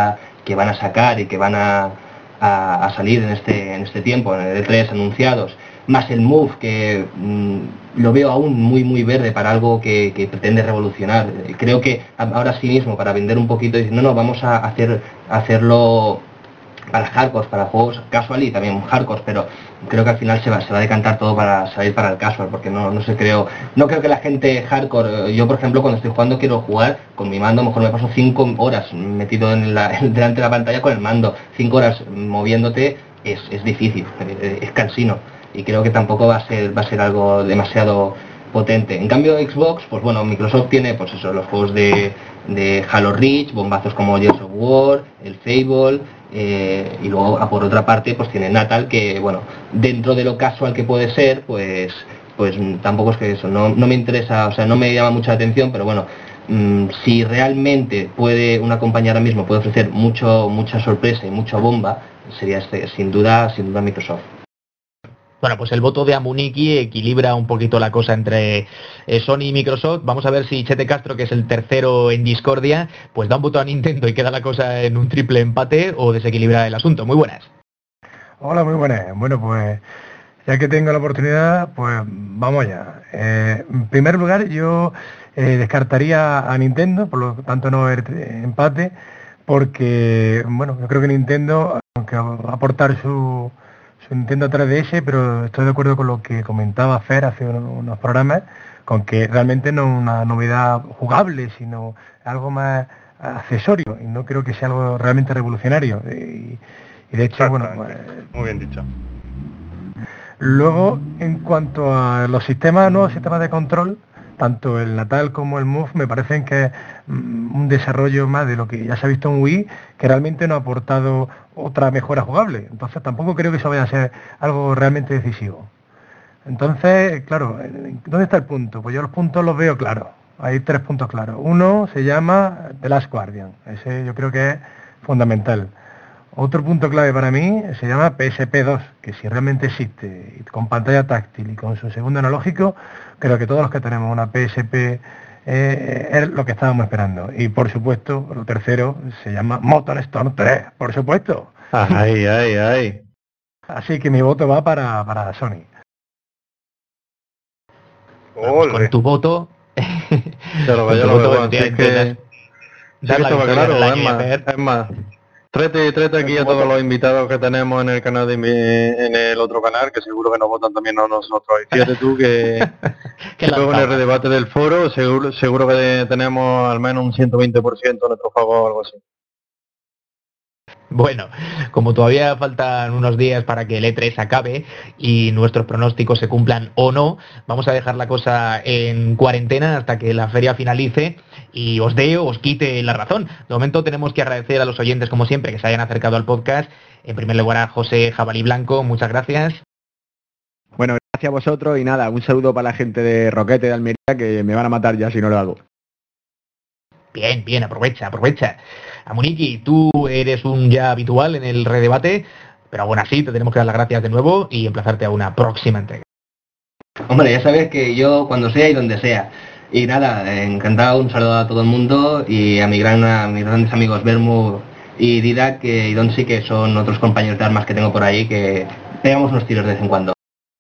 van a sacar y que van a salir en este tiempo, en el E3 anunciados, más el Move, que lo veo aún muy verde para algo que pretende revolucionar. Creo que ahora sí mismo, para vender un poquito, dicen, no, vamos a hacerlo para hardcore, para juegos casual y también hardcore, pero creo que al final se va a decantar todo para salir para el casual, porque no creo que la gente hardcore, yo por ejemplo cuando estoy jugando quiero jugar con mi mando, a lo mejor me paso 5 horas metido delante de la pantalla con el mando, 5 horas moviéndote es difícil, es cansino, y creo que tampoco va a ser algo demasiado potente. En cambio Xbox, pues bueno, Microsoft tiene pues eso, los juegos de Halo Reach, bombazos como Gears of War, el Fable, y luego por otra parte pues tiene Natal, que bueno, dentro de lo casual que puede ser, pues tampoco es que eso, no me interesa, o sea, no me llama mucha atención, pero bueno, si realmente una compañía ahora mismo puede ofrecer mucha sorpresa y mucha bomba, sería sin duda Microsoft. Bueno, pues el voto de Amuniki equilibra un poquito la cosa entre Sony y Microsoft. Vamos a ver si Chete Castro, que es el tercero en discordia, pues da un voto a Nintendo y queda la cosa en un triple empate o desequilibra el asunto. Muy buenas. Hola, muy buenas. Bueno, pues ya que tengo la oportunidad, pues vamos allá. En primer lugar, yo descartaría a Nintendo, por lo tanto no haber empate, porque, bueno, yo creo que Nintendo, aunque va a aportar su Nintendo 3DS, pero estoy de acuerdo con lo que comentaba Fer hace unos programas, con que realmente no es una novedad jugable, sino algo más accesorio, y no creo que sea algo realmente revolucionario. Y de hecho, bueno... Muy bien dicho. Luego, en cuanto a los nuevos sistemas de control, tanto el Natal como el Move me parecen que es un desarrollo más de lo que ya se ha visto en Wii, que realmente no ha aportado otra mejora jugable. Entonces tampoco creo que eso vaya a ser algo realmente decisivo. Entonces, claro, ¿dónde está el punto? Pues yo los puntos los veo claros. Hay 3 puntos claros. Uno se llama The Last Guardian. Ese yo creo que es fundamental. Otro punto clave para mí se llama PSP 2, que si realmente existe, y con pantalla táctil y con su segundo analógico, creo que todos los que tenemos una PSP es lo que estábamos esperando. Y por supuesto, lo tercero se llama MotorStorm 3, por supuesto. Ay. Así que mi voto va para Sony. Vamos con tu voto. Ya lo veo, así es que estaba claro, es más. Trate aquí a todos los invitados que tenemos en el canal en el otro canal, que seguro que nos votan también a nosotros. Y fíjate tú que luego en el redebate del foro seguro que tenemos al menos un 120% a nuestro favor o algo así. Bueno, como todavía faltan unos días para que el E3 acabe y nuestros pronósticos se cumplan o no, vamos a dejar la cosa en cuarentena hasta que la feria finalice y os quite la razón. De momento tenemos que agradecer a los oyentes, como siempre, que se hayan acercado al podcast. En primer lugar a José Jabalí Blanco, muchas gracias. Bueno, gracias a vosotros y nada, un saludo para la gente de Roquete de Almería, que me van a matar ya si no lo hago. Bien, aprovecha. Amuniki, tú eres un ya habitual en el redebate, pero aún así te tenemos que dar las gracias de nuevo y emplazarte a una próxima entrega. Hombre, ya sabes que yo cuando sea y donde sea. Y nada, encantado, un saludo a todo el mundo y a mis grandes amigos Bermu y Didac y Donsi, que son otros compañeros de armas que tengo por ahí, que pegamos unos tiros de vez en cuando.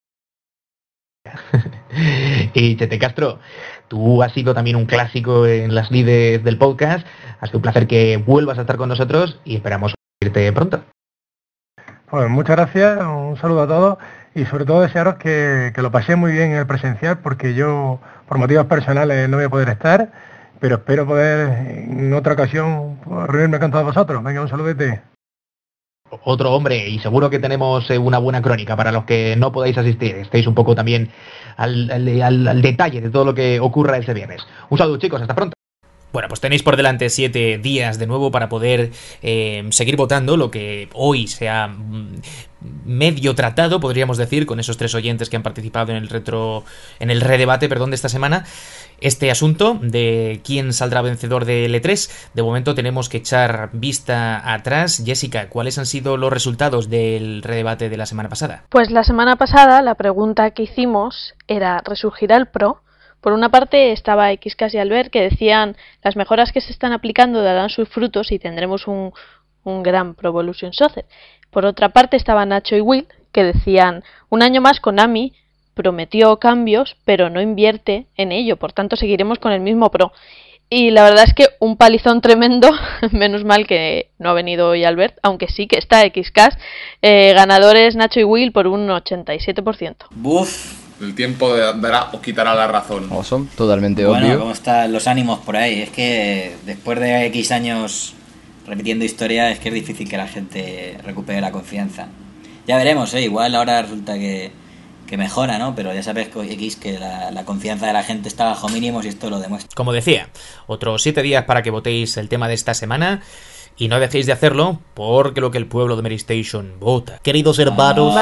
Y Chete Castro, tú has sido también un clásico en las lides del podcast. Ha sido un placer que vuelvas a estar con nosotros y esperamos irte pronto. Pues muchas gracias, un saludo a todos y sobre todo desearos que lo pasé muy bien en el presencial, porque yo por motivos personales no voy a poder estar, pero espero poder en otra ocasión reunirme con todos vosotros. Venga, un saludete. Otro hombre, y seguro que tenemos una buena crónica para los que no podáis asistir. Estéis un poco también al detalle de todo lo que ocurra ese viernes. Un saludo, chicos, hasta pronto. Bueno, pues tenéis por delante 7 días de nuevo para poder seguir votando lo que hoy se ha medio tratado, podríamos decir, con esos 3 oyentes que han participado en el redebate de esta semana. Este asunto de quién saldrá vencedor del E3, de momento tenemos que echar vista atrás. Jessica, ¿cuáles han sido los resultados del redebate de la semana pasada? Pues la semana pasada la pregunta que hicimos era ¿resurgirá el Pro? Por una parte estaba Xcast y Albert, que decían las mejoras que se están aplicando darán sus frutos y tendremos un un gran Pro Evolution Soccer. Por otra parte estaba Nacho y Will, que decían: un año más Konami prometió cambios, pero no invierte en ello, por tanto seguiremos con el mismo Pro. Y la verdad es que un palizón tremendo, menos mal que no ha venido hoy Albert, aunque sí que está XCast, ganadores Nacho y Will por un 87%. Buf. El tiempo dará o quitará la razón. Awesome, totalmente Bueno, obvio. ¿cómo están los ánimos por ahí? Es que después de X años repitiendo historia, es que es difícil que la gente recupere la confianza. Ya veremos, igual ahora resulta que mejora, ¿no? Pero ya sabes que la confianza de la gente está bajo mínimos y esto lo demuestra. Como decía, otros 7 días para que votéis el tema de esta semana. Y no dejéis de hacerlo, porque lo que el pueblo de Mary Station vota. Queridos hermanos...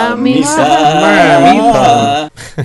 ¡Mamisa!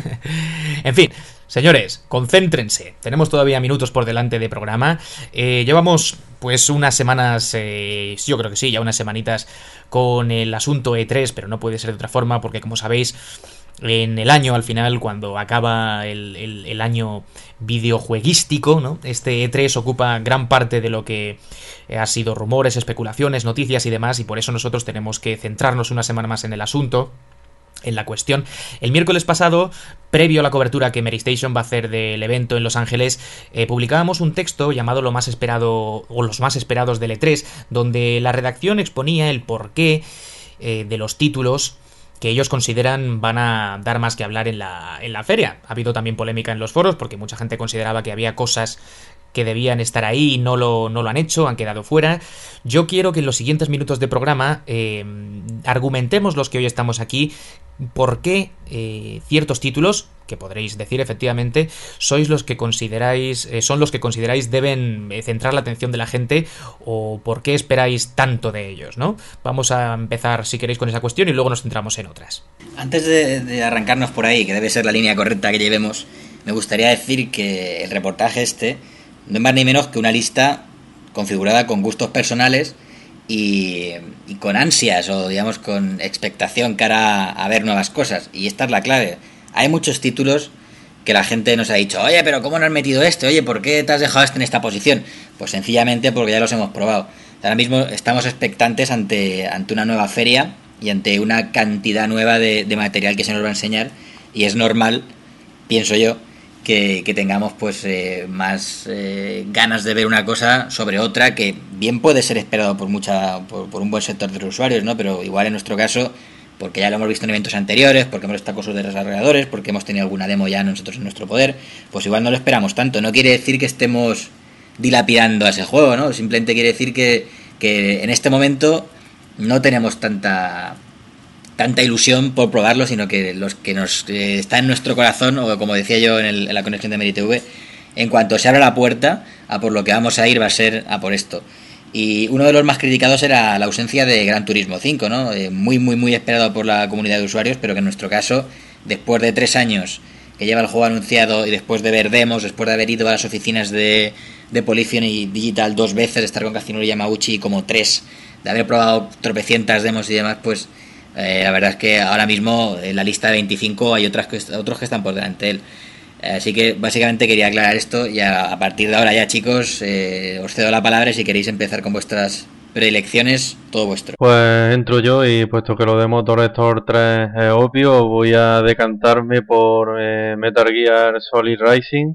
En fin, señores, concéntrense. Tenemos todavía minutos por delante de programa. Llevamos pues unas semanas, yo creo que sí, ya unas semanitas con el asunto E3, pero no puede ser de otra forma, porque como sabéis, en el año, al final, cuando acaba el año videojueguístico, ¿no? Este E3 ocupa gran parte de lo que ha sido rumores, especulaciones, noticias y demás, y por eso nosotros tenemos que centrarnos una semana más en el asunto, en la cuestión. El miércoles pasado, previo a la cobertura que Mary Station va a hacer del evento en Los Ángeles, publicábamos un texto llamado Lo más esperado, o los más esperados del E3, donde la redacción exponía el porqué de los títulos que ellos consideran van a dar más que hablar en la feria. Ha habido también polémica en los foros, porque mucha gente consideraba que había cosas que debían estar ahí y no lo han hecho, han quedado fuera. Yo quiero que en los siguientes minutos de programa argumentemos los que hoy estamos aquí por qué ciertos títulos, que podréis decir efectivamente, son los que consideráis deben centrar la atención de la gente, o por qué esperáis tanto de ellos, ¿no? Vamos a empezar, si queréis, con esa cuestión y luego nos centramos en otras. Antes de arrancarnos por ahí, que debe ser la línea correcta que llevemos, me gustaría decir que el reportaje no es más ni menos que una lista configurada con gustos personales y con ansias, o digamos con expectación cara a ver nuevas cosas. Y esta es la clave. Hay muchos títulos que la gente nos ha dicho: oye, pero ¿cómo no has metido este? Oye, ¿por qué te has dejado en esta posición? Pues sencillamente porque ya los hemos probado. Ahora mismo estamos expectantes ante una nueva feria y ante una cantidad nueva de material que se nos va a enseñar, y es normal, pienso yo, que tengamos pues más ganas de ver una cosa sobre otra, que bien puede ser esperado por un buen sector de los usuarios, ¿no? Pero igual en nuestro caso, porque ya lo hemos visto en eventos anteriores, porque hemos estado con sus desarrolladores, porque hemos tenido alguna demo ya nosotros en nuestro poder, pues igual no lo esperamos tanto. No quiere decir que estemos dilapidando a ese juego, ¿no? Simplemente quiere decir que en este momento no tenemos tanta ilusión por probarlo, sino que los que nos está en nuestro corazón, o como decía yo en la conexión de MeriTV, en cuanto se abra la puerta a por lo que vamos a ir, va a ser a por esto. Y uno de los más criticados era la ausencia de Gran Turismo 5, ¿no? Muy, muy, muy esperado por la comunidad de usuarios, pero que en nuestro caso, después de 3 años que lleva el juego anunciado, y después de ver demos, después de haber ido a las oficinas de Polyphony y Digital 2 veces, de estar con Kazunori Yamauchi y como 3, de haber probado tropecientas demos y demás, pues la verdad es que ahora mismo en la lista de 25 hay otros que están por delante de él. Así que básicamente quería aclarar esto, y a partir de ahora ya, chicos, os cedo la palabra, y si queréis empezar con vuestras predilecciones, todo vuestro. Pues entro yo, y puesto que lo de Motor 3 es obvio, voy a decantarme por Metal Gear Solid Rising.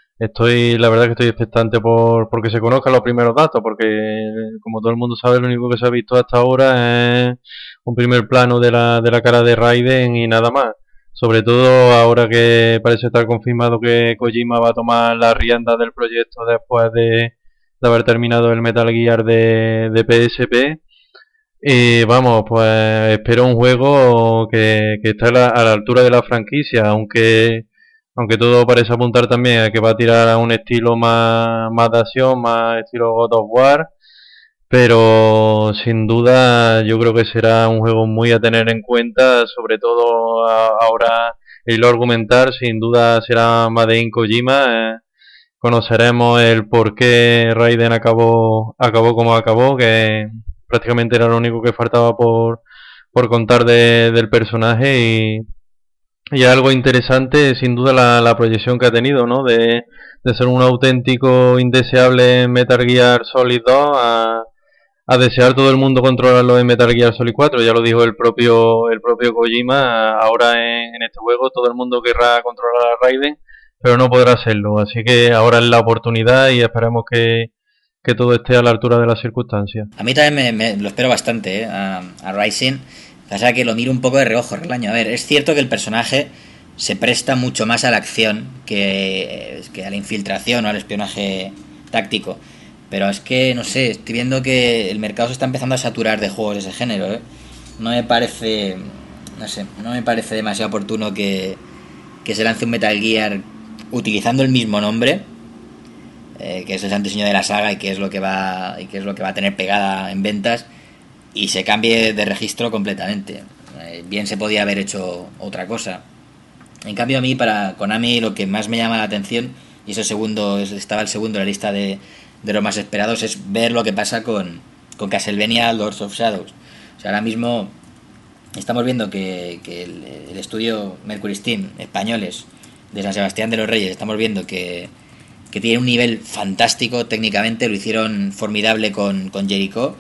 La verdad que estoy expectante porque se conozcan los primeros datos, porque como todo el mundo sabe, lo único que se ha visto hasta ahora es un primer plano de la cara de Raiden y nada más. Sobre todo ahora que parece estar confirmado que Kojima va a tomar la rienda del proyecto después de haber terminado el Metal Gear de PSP. Y vamos, pues espero un juego que esté a la altura de la franquicia, aunque todo parece apuntar también a que va a tirar a un estilo más de acción, más estilo God of War. Pero sin duda yo creo que será un juego muy a tener en cuenta, sobre todo ahora el hilo argumental. Sin duda será Made in Kojima. Conoceremos el por qué Raiden acabó como acabó, que prácticamente era lo único que faltaba por contar del personaje, y algo interesante sin duda la proyección que ha tenido, ¿no? De ser un auténtico indeseable Metal Gear Solid 2 a a desear todo el mundo controlarlo en Metal Gear Solid 4. Ya lo dijo el propio Kojima. Ahora en este juego todo el mundo querrá controlar a Raiden, pero no podrá hacerlo. Así que ahora es la oportunidad y esperemos que todo esté a la altura de las circunstancias. A mí también me lo espero bastante, a Rising. Pasa que lo miro un poco de reojo, Relaño. A ver, es cierto que el personaje se presta mucho más a la acción que a la infiltración o al espionaje táctico. Pero es que, no sé, estoy viendo que el mercado se está empezando a saturar de juegos de ese género, ¿eh? No me parece demasiado oportuno que se lance un Metal Gear utilizando el mismo nombre, que es el santo diseño de la saga y que es lo que va a tener pegada en ventas, y se cambie de registro completamente. Bien se podía haber hecho otra cosa. En cambio, a mí, para Konami, lo que más me llama la atención, y eso estaba el segundo en la lista de los más esperados, es ver lo que pasa con Castlevania Lords of Shadows. O sea, ahora mismo estamos viendo que el estudio Mercury Steam, españoles, de San Sebastián de los Reyes, estamos viendo que tiene un nivel fantástico técnicamente. Lo hicieron formidable con Jericho,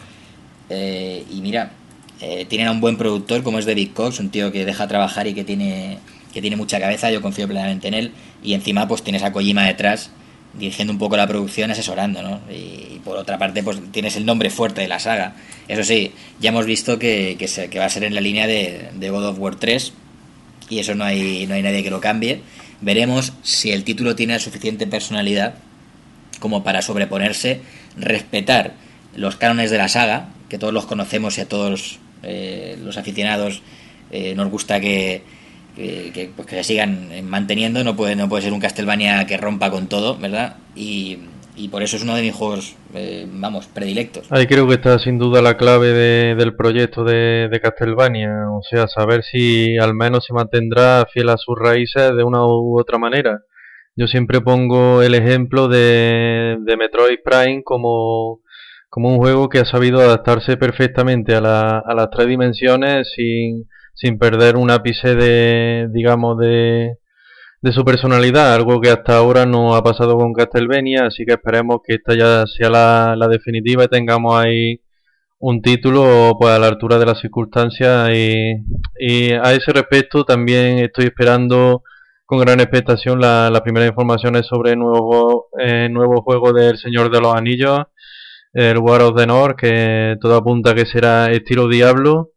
y mira, tienen a un buen productor como es David Cox, un tío que deja trabajar y que tiene mucha cabeza. Yo confío plenamente en él, y encima pues tienes a Kojima detrás dirigiendo un poco la producción, asesorando, ¿no? Y por otra parte pues tienes el nombre fuerte de la saga. Eso sí, ya hemos visto que va a ser en la línea de God of War 3, y eso no hay nadie que lo cambie. Veremos si el título tiene la suficiente personalidad como para sobreponerse, respetar los cánones de la saga, que todos los conocemos y a todos los aficionados nos gusta que se sigan manteniendo. No puede ser un Castlevania que rompa con todo, ¿verdad? Y por eso es uno de mis juegos, predilectos. Ahí creo que está sin duda la clave del proyecto de Castlevania. O sea, saber si al menos se mantendrá fiel a sus raíces de una u otra manera. Yo siempre pongo el ejemplo de Metroid Prime como un juego que ha sabido adaptarse perfectamente a las tres dimensiones sin perder un ápice de su personalidad, algo que hasta ahora no ha pasado con Castlevania. Así que esperemos que esta ya sea la definitiva y tengamos ahí un título pues a la altura de las circunstancias, y a ese respecto también estoy esperando con gran expectación las primeras informaciones sobre el nuevo juego del Señor de los Anillos, el War of the North, que todo apunta a que será estilo Diablo,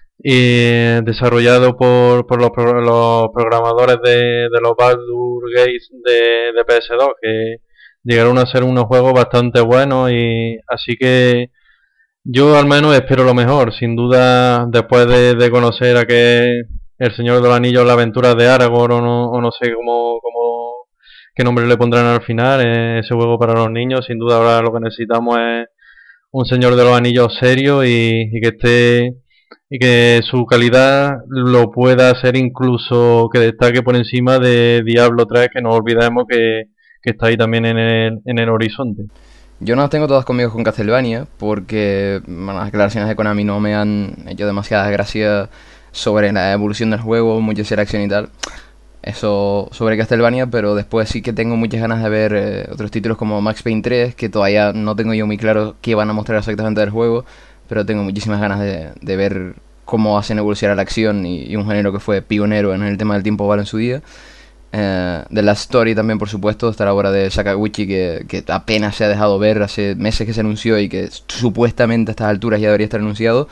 y desarrollado por los programadores de los Baldur Gates de PS2, que llegaron a ser unos juegos bastante buenos, y así que yo al menos espero lo mejor. Sin duda, después de conocer a que el Señor de los Anillos, la aventura de Aragorn, o no sé qué nombre le pondrán al final, ese juego para los niños, sin duda ahora lo que necesitamos es un Señor de los Anillos serio y que su calidad lo pueda hacer, incluso que destaque por encima de Diablo 3, que no olvidemos que está ahí también en el horizonte. Yo no las tengo todas conmigo con Castlevania, porque las declaraciones de Konami no me han hecho demasiadas gracias sobre la evolución del juego, mucha interacción y tal. Eso sobre Castlevania, pero después sí que tengo muchas ganas de ver otros títulos como Max Payne 3, que todavía no tengo yo muy claro qué van a mostrar exactamente del juego, pero tengo muchísimas ganas de ver cómo hacen evolucionar la acción y un género que fue pionero en el tema del tiempo bala en su día. The Last Story también, por supuesto, está la obra de Sakaguchi, que apenas se ha dejado ver, hace meses que se anunció y que supuestamente a estas alturas ya debería estar anunciado.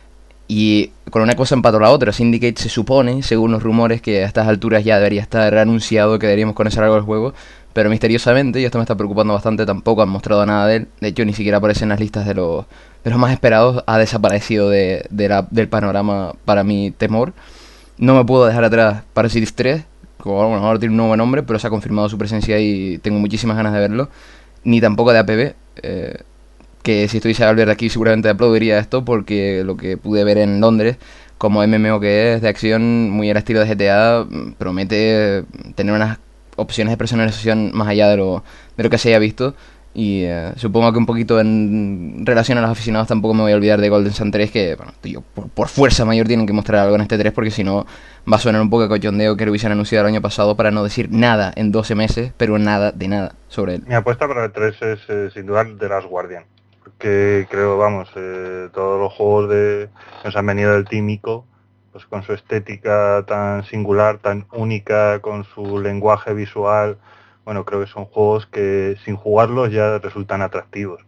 Y con una cosa empató la otra. Syndicate se supone, según los rumores, que a estas alturas ya debería estar anunciado, que deberíamos conocer algo del juego, pero misteriosamente, y esto me está preocupando bastante, tampoco han mostrado nada de él. De hecho, ni siquiera aparece en las listas de los más esperados. Ha desaparecido del panorama, para mi temor. No me puedo dejar atrás Parasite 3, que bueno, ahora tiene un nuevo nombre, pero se ha confirmado su presencia y tengo muchísimas ganas de verlo. Ni tampoco de APB, que si estuviese Albert aquí seguramente aplaudiría esto, porque lo que pude ver en Londres, como MMO que es, de acción, muy al estilo de GTA, promete tener unas opciones de personalización más allá de lo que se haya visto. Y supongo que un poquito en relación a los aficionados tampoco me voy a olvidar de Golden Sun 3, que bueno, tío, por fuerza mayor tienen que mostrar algo en este 3, porque si no va a sonar un poco a cochondeo que lo hubiesen anunciado el año pasado, para no decir nada en 12 meses, pero nada de nada sobre él. Mi apuesta para el 3 es sin duda The Last Guardian, que creo, vamos, todos los juegos que nos han venido del Team Ico, pues con su estética tan singular, tan única, con su lenguaje visual, bueno, creo que son juegos que sin jugarlos ya resultan atractivos.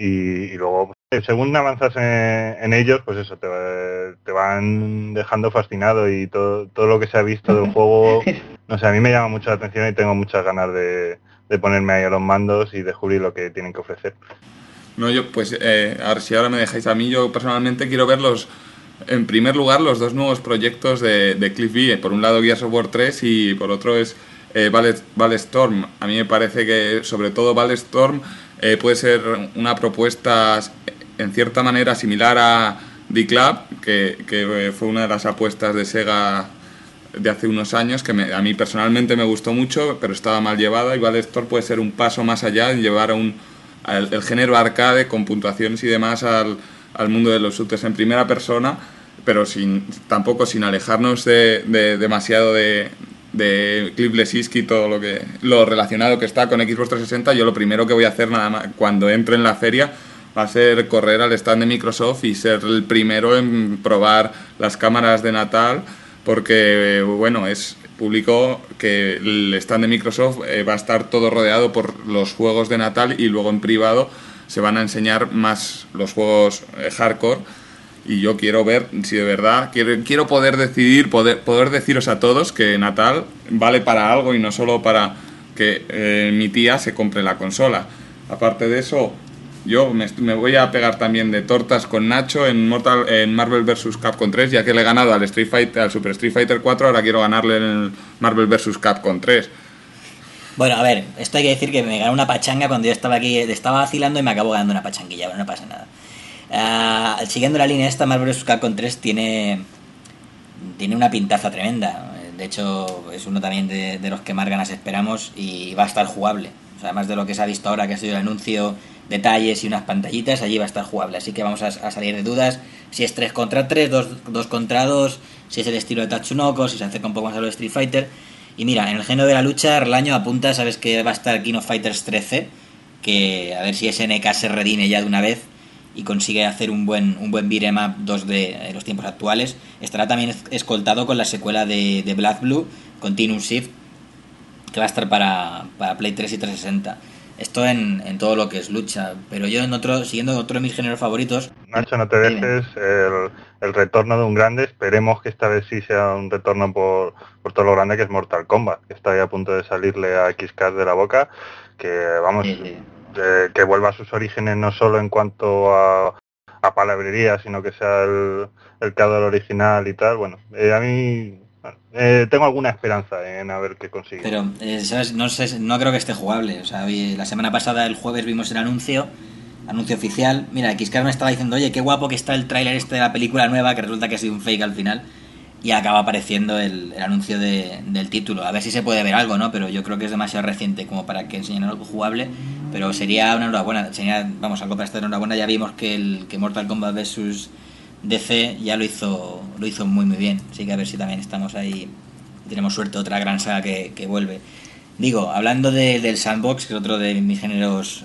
Y luego, según avanzas en ellos, pues eso, te van dejando fascinado, y todo lo que se ha visto del juego, no sé, a mí me llama mucho la atención y tengo muchas ganas de ponerme ahí a los mandos y descubrir lo que tienen que ofrecer. No, yo pues, a ver si ahora me dejáis a mí, yo personalmente quiero ver en primer lugar, los dos nuevos proyectos de Cliff B. Por un lado Gears of War 3 y por otro es Ballestorm. A mí me parece que sobre todo Ballestorm puede ser una propuesta en cierta manera similar a D-Club, que fue una de las apuestas de Sega de hace unos años, que a mí personalmente me gustó mucho, pero estaba mal llevada, y Ballestorm puede ser un paso más allá en llevar el género arcade con puntuaciones y demás al mundo de los shooters en primera persona, pero tampoco sin alejarnos de demasiado de Cliff Bleszinski y todo lo relacionado que está con Xbox 360. Yo lo primero que voy a hacer nada más cuando entre en la feria va a ser correr al stand de Microsoft y ser el primero en probar las cámaras de Natal, porque bueno, publicó que el stand de Microsoft va a estar todo rodeado por los juegos de Natal, y luego en privado se van a enseñar más los juegos hardcore, y yo quiero ver si de verdad quiero poder decidir, poder deciros a todos que Natal vale para algo y no solo para que mi tía se compre la consola. Aparte de eso, yo me voy a pegar también de tortas con Nacho en Marvel vs. Capcom 3, ya que le he ganado al Super Street Fighter 4, ahora quiero ganarle en el Marvel vs. Capcom 3. Bueno, a ver, esto hay que decir que me ganó una pachanga cuando yo estaba aquí, estaba vacilando y me acabo ganando una pachanguilla, bueno, no pasa nada. Siguiendo la línea esta, Marvel vs. Capcom 3 tiene una pintaza tremenda. De hecho, es uno también de los que más ganas esperamos, y va a estar jugable. O sea, además de lo que se ha visto ahora, que ha sido el anuncio, detalles y unas pantallitas, allí va a estar jugable. Así que vamos a salir de dudas si es 3 contra 3, 2 contra 2, si es el estilo de Tatsunoko, si se acerca un poco más a lo de Street Fighter. Y mira, en el género de la lucha, Erlaño apunta, sabes que va a estar King of Fighters 13, que a ver si SNK se redime ya de una vez y consigue hacer un buen beat'em up 2 de los tiempos actuales. Estará también escoltado con la secuela de Black Blue, Continuum Shift, que va a estar para Play 3 y 360. Esto en todo lo que es lucha, pero yo siguiendo otro de mis géneros favoritos. Nacho, no te dejes el retorno de un grande. Esperemos que esta vez sí sea un retorno por todo lo grande que es Mortal Kombat, que está ahí a punto de salirle a XCast de la boca, que vamos, que vuelva a sus orígenes, no solo en cuanto a palabrería, sino que sea el creador original y tal. Bueno, a mí tengo alguna esperanza en a ver qué consigue. Pero, ¿sabes? No creo que esté jugable. O sea, la semana pasada, el jueves, vimos el anuncio oficial. Mira, XCast me estaba diciendo, oye, qué guapo que está el tráiler este de la película nueva, que resulta que ha sido un fake al final, y acaba apareciendo el anuncio del título. A ver si se puede ver algo, ¿no? Pero yo creo que es demasiado reciente como para que enseñen algo jugable. Pero sería una enhorabuena. Algo para estar enhorabuena. Ya vimos que Mortal Kombat vs. DC ya lo hizo muy muy bien, así que a ver si también estamos ahí y tenemos suerte, otra gran saga que vuelve. Digo, hablando del sandbox, que es otro de mis géneros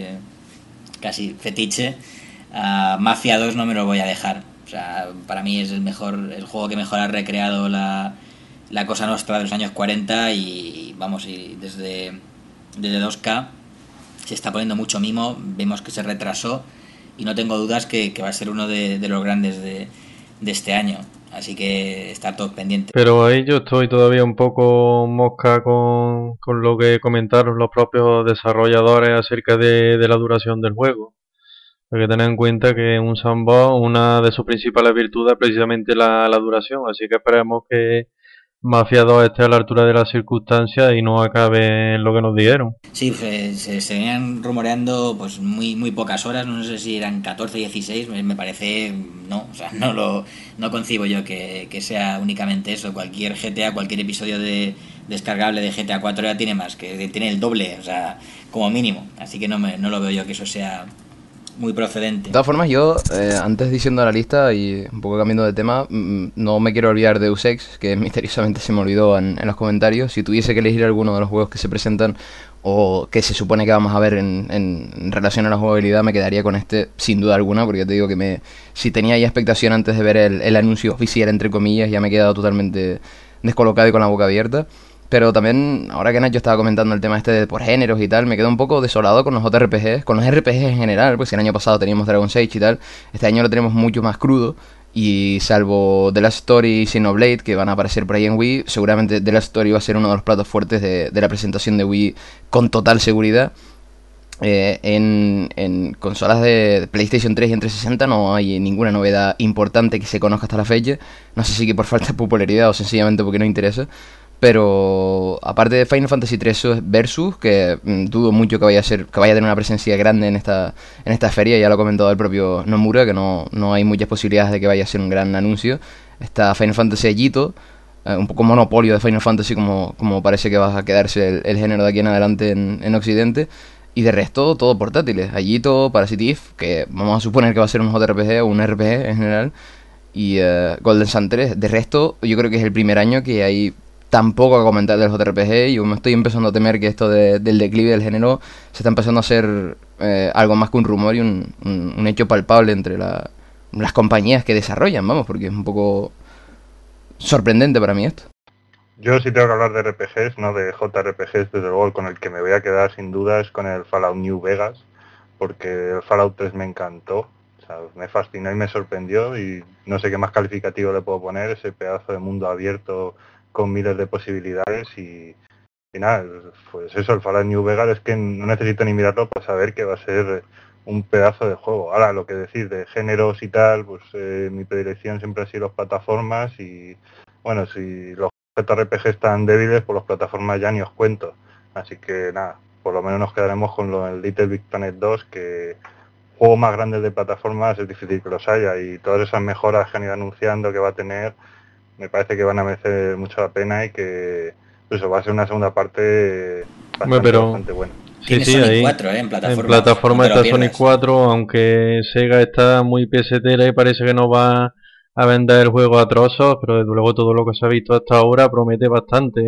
casi fetiche, Mafia 2 no me lo voy a dejar. O sea, para mí es el juego que mejor ha recreado la Cosa Nostra de los años 40, y vamos, y desde 2K se está poniendo mucho mimo. Vemos que se retrasó y no tengo dudas que va a ser uno de los grandes de este año. Así que estar todos pendientes. Pero ahí yo estoy todavía un poco mosca con lo que comentaron los propios desarrolladores acerca de la duración del juego. Hay que tener en cuenta que un sandbox, una de sus principales virtudes es precisamente la duración. Así que esperemos que Mafia 2 esté a la altura de las circunstancias y no acabe en lo que nos dijeron. Sí, se venían rumoreando pues muy pocas horas, no sé si eran 14, 16, me parece, no, o sea, no concibo yo que sea únicamente eso. Cualquier GTA, cualquier episodio descargable de GTA 4 ya tiene más, que tiene el doble, o sea, como mínimo, así que no lo veo yo que eso sea muy procedente. De todas formas, yo, antes diciendo la lista y un poco cambiando de tema, no me quiero olvidar de Deus Ex, que misteriosamente se me olvidó en los comentarios. Si tuviese que elegir alguno de los juegos que se presentan o que se supone que vamos a ver en relación a la jugabilidad, me quedaría con este sin duda alguna, porque ya te digo que si tenía ya expectación antes de ver el anuncio oficial, entre comillas, ya me he quedado totalmente descolocado y con la boca abierta. Pero también, ahora que Nacho estaba comentando el tema este de por géneros y tal, me quedo un poco desolado con los JRPGs, con los RPGs en general, pues el año pasado teníamos Dragon's Age y tal, este año lo tenemos mucho más crudo, y salvo The Last Story y Xenoblade, que van a aparecer por ahí en Wii, seguramente The Last Story va a ser uno de los platos fuertes de la presentación de Wii con total seguridad. En consolas de PlayStation 3 y en 360 no hay ninguna novedad importante que se conozca hasta la fecha, no sé si que por falta de popularidad o sencillamente porque no interesa. Pero aparte de Final Fantasy 3 Versus, que dudo mucho que vaya a tener una presencia grande en esta feria, ya lo ha comentado el propio Nomura, que no hay muchas posibilidades de que vaya a ser un gran anuncio. Está Final Fantasy Allito, un poco monopolio de Final Fantasy como parece que va a quedarse el género de aquí en adelante en Occidente. Y de resto, todo portátiles. Allito, Parasite Eve, que vamos a suponer que va a ser un JRPG o un RPG en general, y Golden Sun 3. De resto, yo creo que es el primer año que hay tampoco a comentar del JRPG. Yo me estoy empezando a temer que esto del declive del género se está empezando a hacer algo más que un rumor y un hecho palpable entre las compañías que desarrollan, vamos, porque es un poco sorprendente para mí esto. Yo sí tengo que hablar de RPGs, no de JRPGs, desde luego con el que me voy a quedar sin duda es con el Fallout New Vegas, porque el Fallout 3 me encantó, o sea, me fascinó y me sorprendió, y no sé qué más calificativo le puedo poner, ese pedazo de mundo abierto con miles de posibilidades y nada, pues eso, el Fallout New Vegas es que no necesito ni mirarlo para saber que va a ser un pedazo de juego. Ahora, lo que decir de géneros y tal, pues mi predilección siempre ha sido las plataformas y bueno, si los JRPG están débiles, pues las plataformas ya ni os cuento. Así que nada, por lo menos nos quedaremos con el Little Big Planet 2, que juegos más grandes de plataformas es difícil que los haya, y todas esas mejoras que han ido anunciando que va a tener, me parece que van a merecer mucho la pena y que eso va a ser una segunda parte bastante buena. Tiene Sonic 4, en plataforma. En plataforma está Sonic 4, aunque Sega está muy pesetera y parece que no va a vender el juego a trozos, pero desde luego todo lo que se ha visto hasta ahora promete bastante.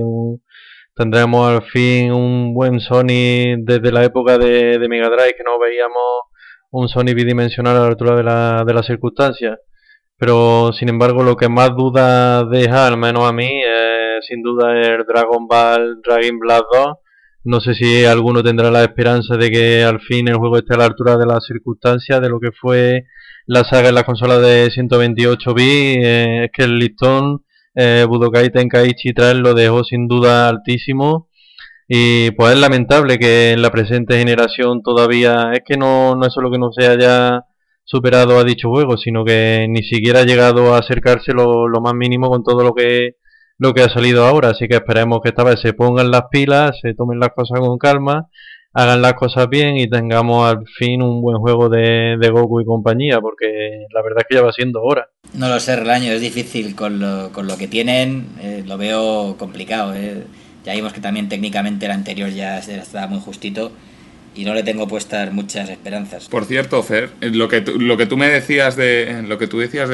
Tendremos al fin un buen Sonic desde la época de Mega Drive, que no veíamos un Sonic bidimensional a la altura de las circunstancias. Pero sin embargo lo que más dudas deja, al menos a mí, sin duda el Dragon Ball Dragon Blast 2. No sé si alguno tendrá la esperanza de que al fin el juego esté a la altura de las circunstancias, de lo que fue la saga en las consolas de 128 bits. Es que el listón Budokai Tenkaichi 3 lo dejó sin duda altísimo. Y pues es lamentable que en la presente generación todavía, es que no es solo que no se haya superado a dicho juego, sino que ni siquiera ha llegado a acercarse lo más mínimo con todo lo que ha salido ahora. Así que esperemos que esta vez se pongan las pilas, se tomen las cosas con calma, hagan las cosas bien y tengamos al fin un buen juego de Goku y compañía, porque la verdad es que ya va siendo hora. No lo sé, Relaño, es difícil con lo que tienen, lo veo complicado. Ya vimos que también técnicamente el anterior ya estaba muy justito y no le tengo puestas muchas esperanzas. Por cierto, Fer, lo que tú me decías lo que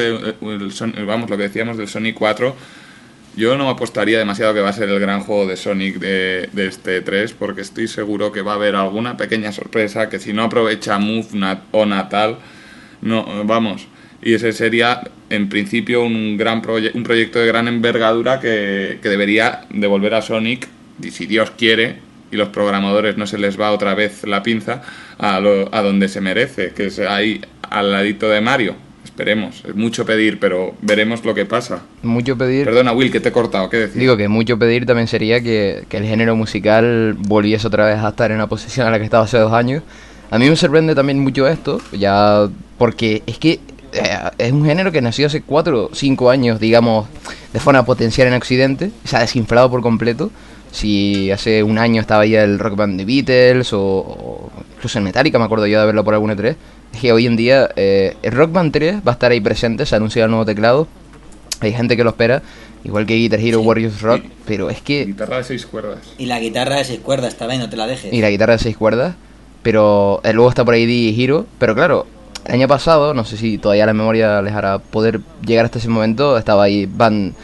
decíamos del Sonic 4, yo no apostaría demasiado que va a ser el gran juego de Sonic de este 3, porque estoy seguro que va a haber alguna pequeña sorpresa que si no aprovecha Move o Natal, no, vamos. Y ese sería, en principio, un proyecto de gran envergadura que debería devolver a Sonic, y si Dios quiere, y los programadores no se les va otra vez la pinza, a donde se merece, que es ahí al ladito de Mario. Esperemos, es mucho pedir, pero veremos lo que pasa. Mucho pedir. Perdona, Will, que te he cortado, ¿qué decir? Digo que mucho pedir también sería que el género musical volviese otra vez a estar en una posición a la que estaba hace 2 años. A mí me sorprende también mucho esto, ya porque es que es un género que nació hace 4 o 5 años, digamos, de forma potencial en Occidente, se ha desinflado por completo. Si hace 1 año estaba ya el Rock Band de Beatles o incluso en Metallica, me acuerdo yo de verlo por algún E3, es que hoy en día el Rock Band 3 va a estar ahí presente, se ha anunciado el nuevo teclado, hay gente que lo espera, igual que Guitar Hero Warriors Rock, pero es que... Guitarra de 6 cuerdas. Y la guitarra de 6 cuerdas también, no te la dejes. Y la guitarra de 6 cuerdas, pero luego está por ahí DJ Hero, pero claro, el año pasado, no sé si todavía la memoria les hará poder llegar hasta ese momento, estaba ahí Band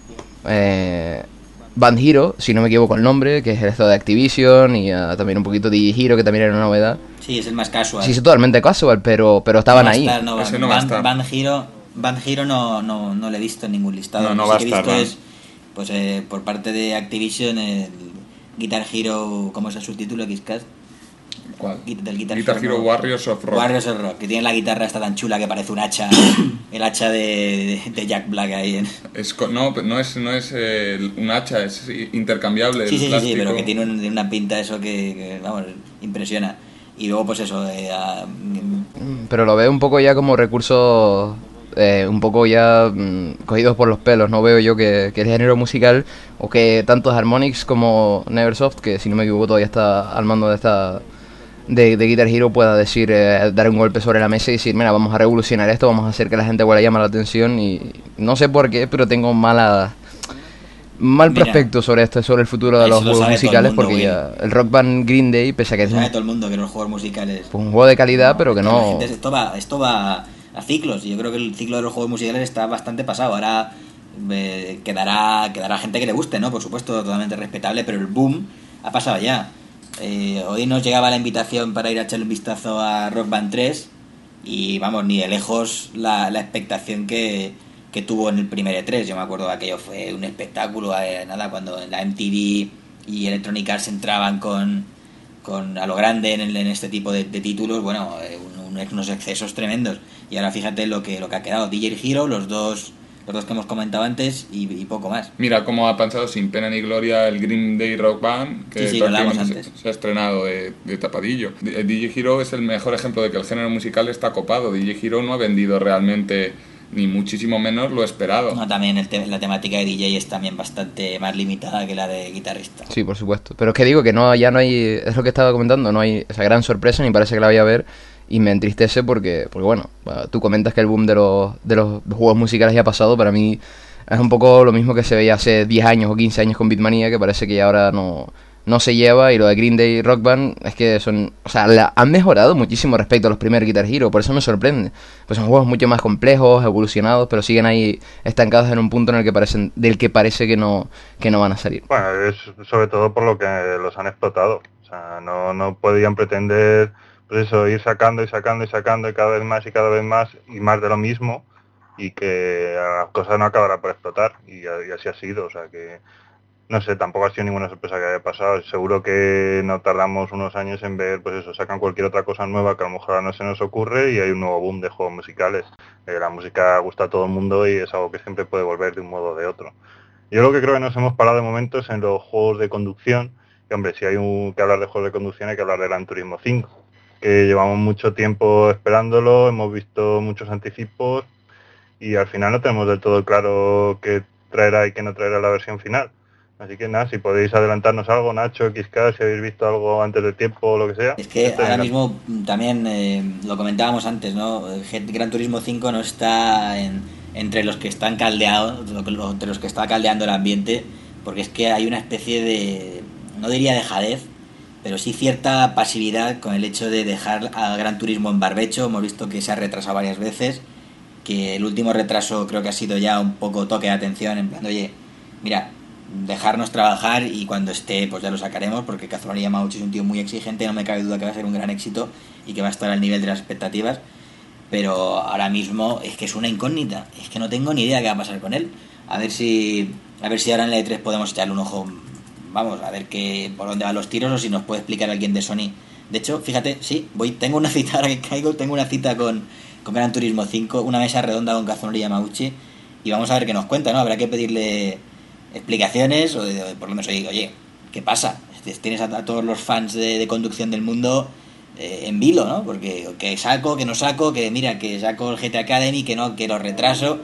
Hero, si no me equivoco el nombre, que es el estado de Activision, y también un poquito DJ Hero, que también era una novedad. Sí, es el más casual. Sí, es totalmente casual, pero estaban ahí. Band Hero no le he visto en ningún listado. No va a que he estar, visto es, pues por parte de Activision, el Guitar Hero, ¿cómo es el subtítulo? Xcast. ¿Cuál? Del Guitar Hero Warriors of Rock. Warriors of Rock, que tiene la guitarra esta tan chula que parece un hacha, el hacha de Jack Black ahí. No es un hacha, es intercambiable. Sí, pero que tiene una pinta eso que vamos, impresiona. Y luego pues eso... Pero lo veo un poco ya como recursos... un poco ya cogidos por los pelos. No veo yo que el género musical, o que tanto Harmonix como Neversoft, que si no me equivoco todavía está al mando de esta de Guitar Hero, pueda decir, dar un golpe sobre la mesa y decir, mira, vamos a revolucionar esto, vamos a hacer que la gente vuelva a llamar la atención. Y no sé por qué, pero tengo mal prospecto sobre esto, sobre el futuro de los juegos musicales, porque ya el Rock Band Green Day, pese a que sabe todo el mundo que los juegos musicales, un juego de calidad, pero que no... Esto va a ciclos, y yo creo que el ciclo de los juegos musicales está bastante pasado. Ahora quedará gente que le guste, ¿no? Por supuesto, totalmente respetable, pero el boom ha pasado ya. Hoy nos llegaba la invitación para ir a echarle un vistazo a Rock Band 3 y vamos, ni de lejos la expectación que tuvo en el primer E3. Yo me acuerdo que aquello fue un espectáculo, cuando en la MTV y Electronic Arts entraban con a lo grande en este tipo de títulos, bueno, unos excesos tremendos. Y ahora fíjate lo que ha quedado. DJ Hero, los dos que hemos comentado antes y poco más. Mira cómo ha pasado sin pena ni gloria el Green Day Rock Band, que sí, prácticamente se ha estrenado de tapadillo. DJ Hero es el mejor ejemplo de que el género musical está copado. DJ Hero no ha vendido realmente, ni muchísimo menos lo esperado. No, también la temática de DJ es también bastante más limitada que la de guitarrista. Sí, por supuesto. Pero es que digo que ya no hay, es lo que estaba comentando, no hay esa gran sorpresa, ni parece que la vaya a ver. Y me entristece porque bueno, tú comentas que el boom de los juegos musicales ya ha pasado. Para mí es un poco lo mismo que se veía hace 10 años o 15 años con Beatmania, que parece que ya ahora no se lleva. Y lo de Green Day Rock Band es que han mejorado muchísimo respecto a los primeros Guitar Hero, por eso me sorprende. Pues son juegos mucho más complejos, evolucionados, pero siguen ahí estancados en un punto en el que del que parece que no van a salir. Bueno, es sobre todo por lo que los han explotado. O sea, no podían pretender, pues eso, ir sacando y cada vez más y más de lo mismo, y que la cosa no acabará por explotar, y así ha sido. O sea que no sé, tampoco ha sido ninguna sorpresa que haya pasado. Seguro que no tardamos unos años en ver, pues eso, sacan cualquier otra cosa nueva que a lo mejor no se nos ocurre y hay un nuevo boom de juegos musicales. La música gusta a todo el mundo y es algo que siempre puede volver de un modo o de otro. Yo lo que creo que nos hemos parado de momentos en los juegos de conducción, que hombre, si hay que hablar de juegos de conducción hay que hablar de Gran Turismo 5, que llevamos mucho tiempo esperándolo, hemos visto muchos anticipos y al final no tenemos del todo claro qué traerá y qué no traerá la versión final. Así que nada, si podéis adelantarnos algo, Nacho, XK, si habéis visto algo antes del tiempo o lo que sea. Es que ahora mismo también lo comentábamos antes, ¿no? Gran Turismo 5 no está entre los que están caldeados, entre los que está caldeando el ambiente, porque es que hay una especie de, no diría dejadez, pero sí cierta pasividad con el hecho de dejar a Gran Turismo en barbecho. Hemos visto que se ha retrasado varias veces, que el último retraso creo que ha sido ya un poco toque de atención, en plan, oye, mira, dejarnos trabajar y cuando esté pues ya lo sacaremos, porque Kazunori Yamauchi es un tío muy exigente, no me cabe duda que va a ser un gran éxito y que va a estar al nivel de las expectativas, pero ahora mismo es que es una incógnita, es que no tengo ni idea qué va a pasar con él. A ver si ahora en la E3 podemos echarle un ojo, vamos, a ver por dónde van los tiros, o si nos puede explicar alguien de Sony. De hecho, fíjate, sí, tengo una cita, ahora que caigo, tengo una cita con Gran Turismo 5, una mesa redonda con Kazunori Yamauchi, y vamos a ver qué nos cuenta, ¿no? Habrá que pedirle explicaciones, o por lo menos oye, ¿qué pasa? Tienes a todos los fans de conducción del mundo en vilo, ¿no? Porque que saco, que no saco, que mira, que saco el GT Academy, que no, que lo retraso,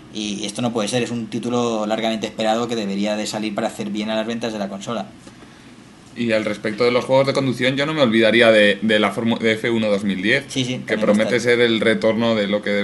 y esto no puede ser. Es un título largamente esperado que debería de salir para hacer bien a las ventas de la consola. Y al respecto de los juegos de conducción, yo no me olvidaría de la de F1 2010, que promete ser el retorno de lo que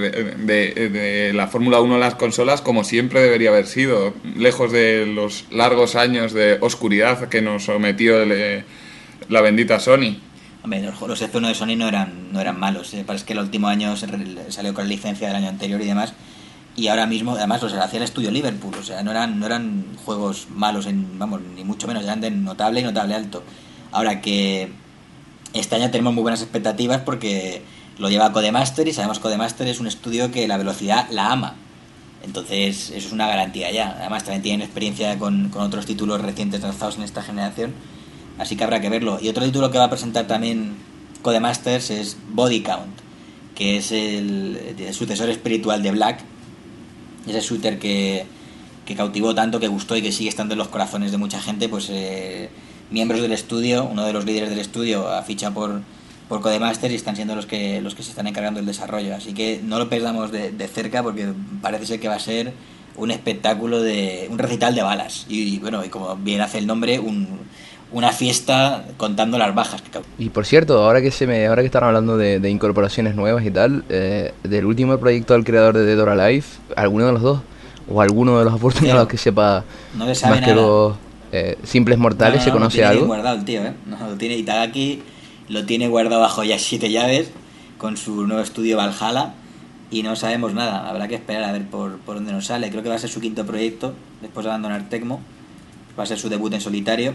de la Fórmula 1 en las consolas, como siempre debería haber sido, lejos de los largos años de oscuridad que nos sometió la bendita Sony. Hombre, los F1 de Sony no eran malos. Parece que el último año salió con la licencia del año anterior y demás. Y ahora mismo, además, los hacía el estudio Liverpool. O sea, no eran juegos malos, ni mucho menos. Eran de notable y notable alto. Ahora que este año tenemos muy buenas expectativas porque lo lleva Codemaster y sabemos que Codemaster es un estudio que la velocidad la ama. Entonces, eso es una garantía ya. Además, también tienen experiencia con otros títulos recientes lanzados en esta generación. Así que habrá que verlo. Y otro título que va a presentar también Codemasters es Body Count, que es el sucesor espiritual de Black. Ese shooter que cautivó tanto, que gustó y que sigue estando en los corazones de mucha gente. Pues miembros del estudio, uno de los líderes del estudio, ficha por Codemasters y están siendo los que se están encargando del desarrollo. Así que no lo perdamos de cerca porque parece ser que va a ser un espectáculo, un recital de balas. Y bueno, y como bien hace el nombre, una fiesta contando las bajas. Y por cierto, ahora que están hablando de incorporaciones nuevas y tal, del último proyecto del creador de Dead or Alive, ¿alguno de los dos? ¿O alguno de los afortunados que sepa no le sabe más nada. Que los simples mortales se conoce algo? Lo tiene guardado el tío, No, lo tiene Itagaki, lo tiene guardado bajo ya 7 llaves con su nuevo estudio Valhalla y no sabemos nada. Habrá que esperar a ver por dónde nos sale. Creo que va a ser su quinto proyecto después de abandonar Tecmo. Va a ser su debut en solitario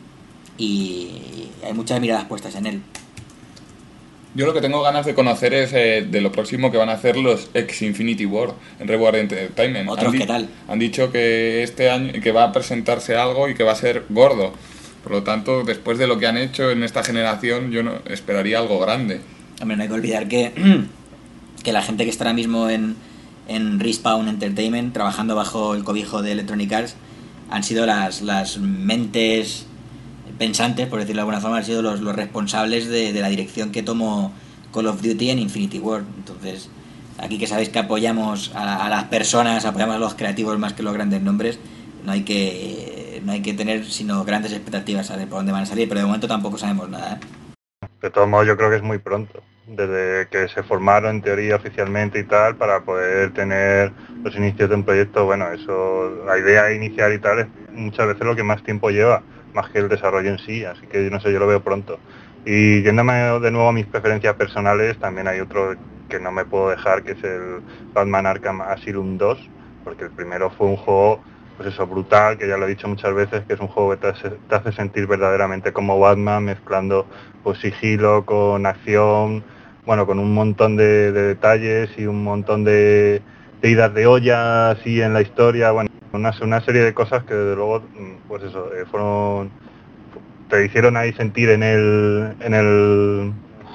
y hay muchas miradas puestas en él. Yo lo que tengo ganas de conocer es de lo próximo que van a hacer los ex Infinity Ward en Reward Entertainment. ¿Qué tal? Han dicho que este año que va a presentarse algo y que va a ser gordo. Por lo tanto, después de lo que han hecho en esta generación, yo no esperaría algo grande. Hombre, no hay que olvidar que la gente que está ahora mismo en Respawn Entertainment, trabajando bajo el cobijo de Electronic Arts, han sido las mentes pensantes, por decirlo de alguna forma, han sido los responsables de la dirección que tomó Call of Duty en Infinity Ward. Entonces, aquí que sabéis que apoyamos a las personas, apoyamos a los creativos más que los grandes nombres, no hay que tener sino grandes expectativas a ver por dónde van a salir, pero de momento tampoco sabemos nada. De todos modos, yo creo que es muy pronto, desde que se formaron en teoría oficialmente y tal, para poder tener los inicios de un proyecto. Bueno, eso, la idea inicial y tal es muchas veces lo que más tiempo lleva, más que el desarrollo en sí, así que no sé, yo lo veo pronto. Y yéndome de nuevo a mis preferencias personales, también hay otro que no me puedo dejar, que es el Batman Arkham Asylum 2, porque el primero fue un juego, pues eso, brutal, que ya lo he dicho muchas veces, que es un juego que te hace sentir verdaderamente como Batman, mezclando pues sigilo con acción, bueno, con un montón de detalles y un montón de idas de olla así en la historia, bueno, una serie de cosas que desde luego, pues eso, te hicieron ahí sentir en el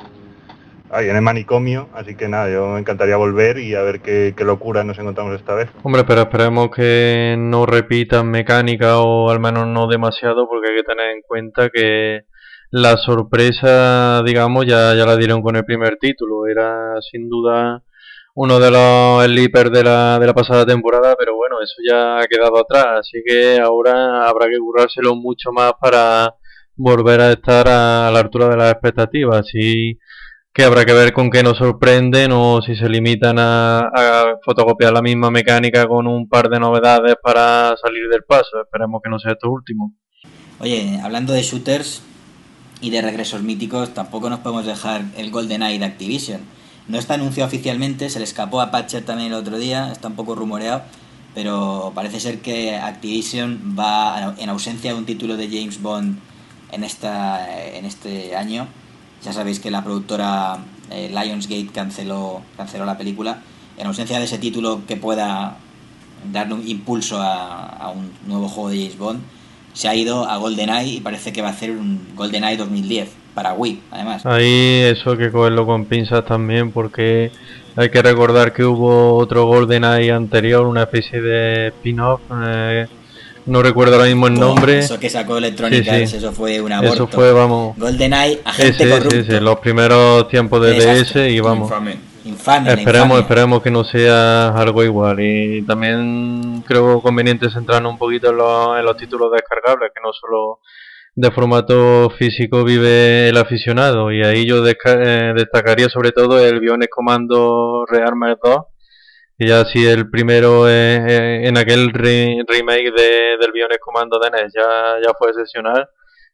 manicomio, así que nada, yo me encantaría volver y a ver qué locura nos encontramos esta vez. Hombre, pero esperemos que no repitan mecánica o al menos no demasiado, porque hay que tener en cuenta que la sorpresa, digamos, ya la dieron con el primer título. Era sin duda uno de los sleepers de la pasada temporada, pero bueno, eso ya ha quedado atrás, así que ahora habrá que currárselo mucho más para volver a estar a la altura de las expectativas. Así que habrá que ver con qué nos sorprenden o si se limitan a fotocopiar la misma mecánica con un par de novedades para salir del paso. Esperemos que no sea esto último. Oye, hablando de shooters y de regresos míticos, tampoco nos podemos dejar el GoldenEye de Activision. No está anunciado oficialmente, se le escapó a Patcher también el otro día, está un poco rumoreado, pero parece ser que Activision va, en ausencia de un título de James Bond en este año. Ya sabéis que la productora Lionsgate canceló la película. En ausencia de ese título que pueda darle un impulso a un nuevo juego de James Bond, se ha ido a GoldenEye y parece que va a hacer un GoldenEye 2010 para Wii, además. Ahí eso hay que cogerlo con pinzas también, porque hay que recordar que hubo otro GoldenEye anterior, una especie de spin-off, no recuerdo ahora mismo el nombre. Eso que sacó Electronic Arts, sí. Eso fue un aborto. Eso fue, vamos, GoldenEye, agente corrupto. Sí, los primeros tiempos de DS y vamos. Infame. Esperemos que no sea algo igual. Y también creo conveniente centrarnos un poquito en los títulos descargables, que no solo de formato físico vive el aficionado. Y ahí yo destacaría sobre todo el Bionic Commando Rearmed 2. Y ya si el primero en aquel remake del Bionic Commando de NES ya fue excepcional,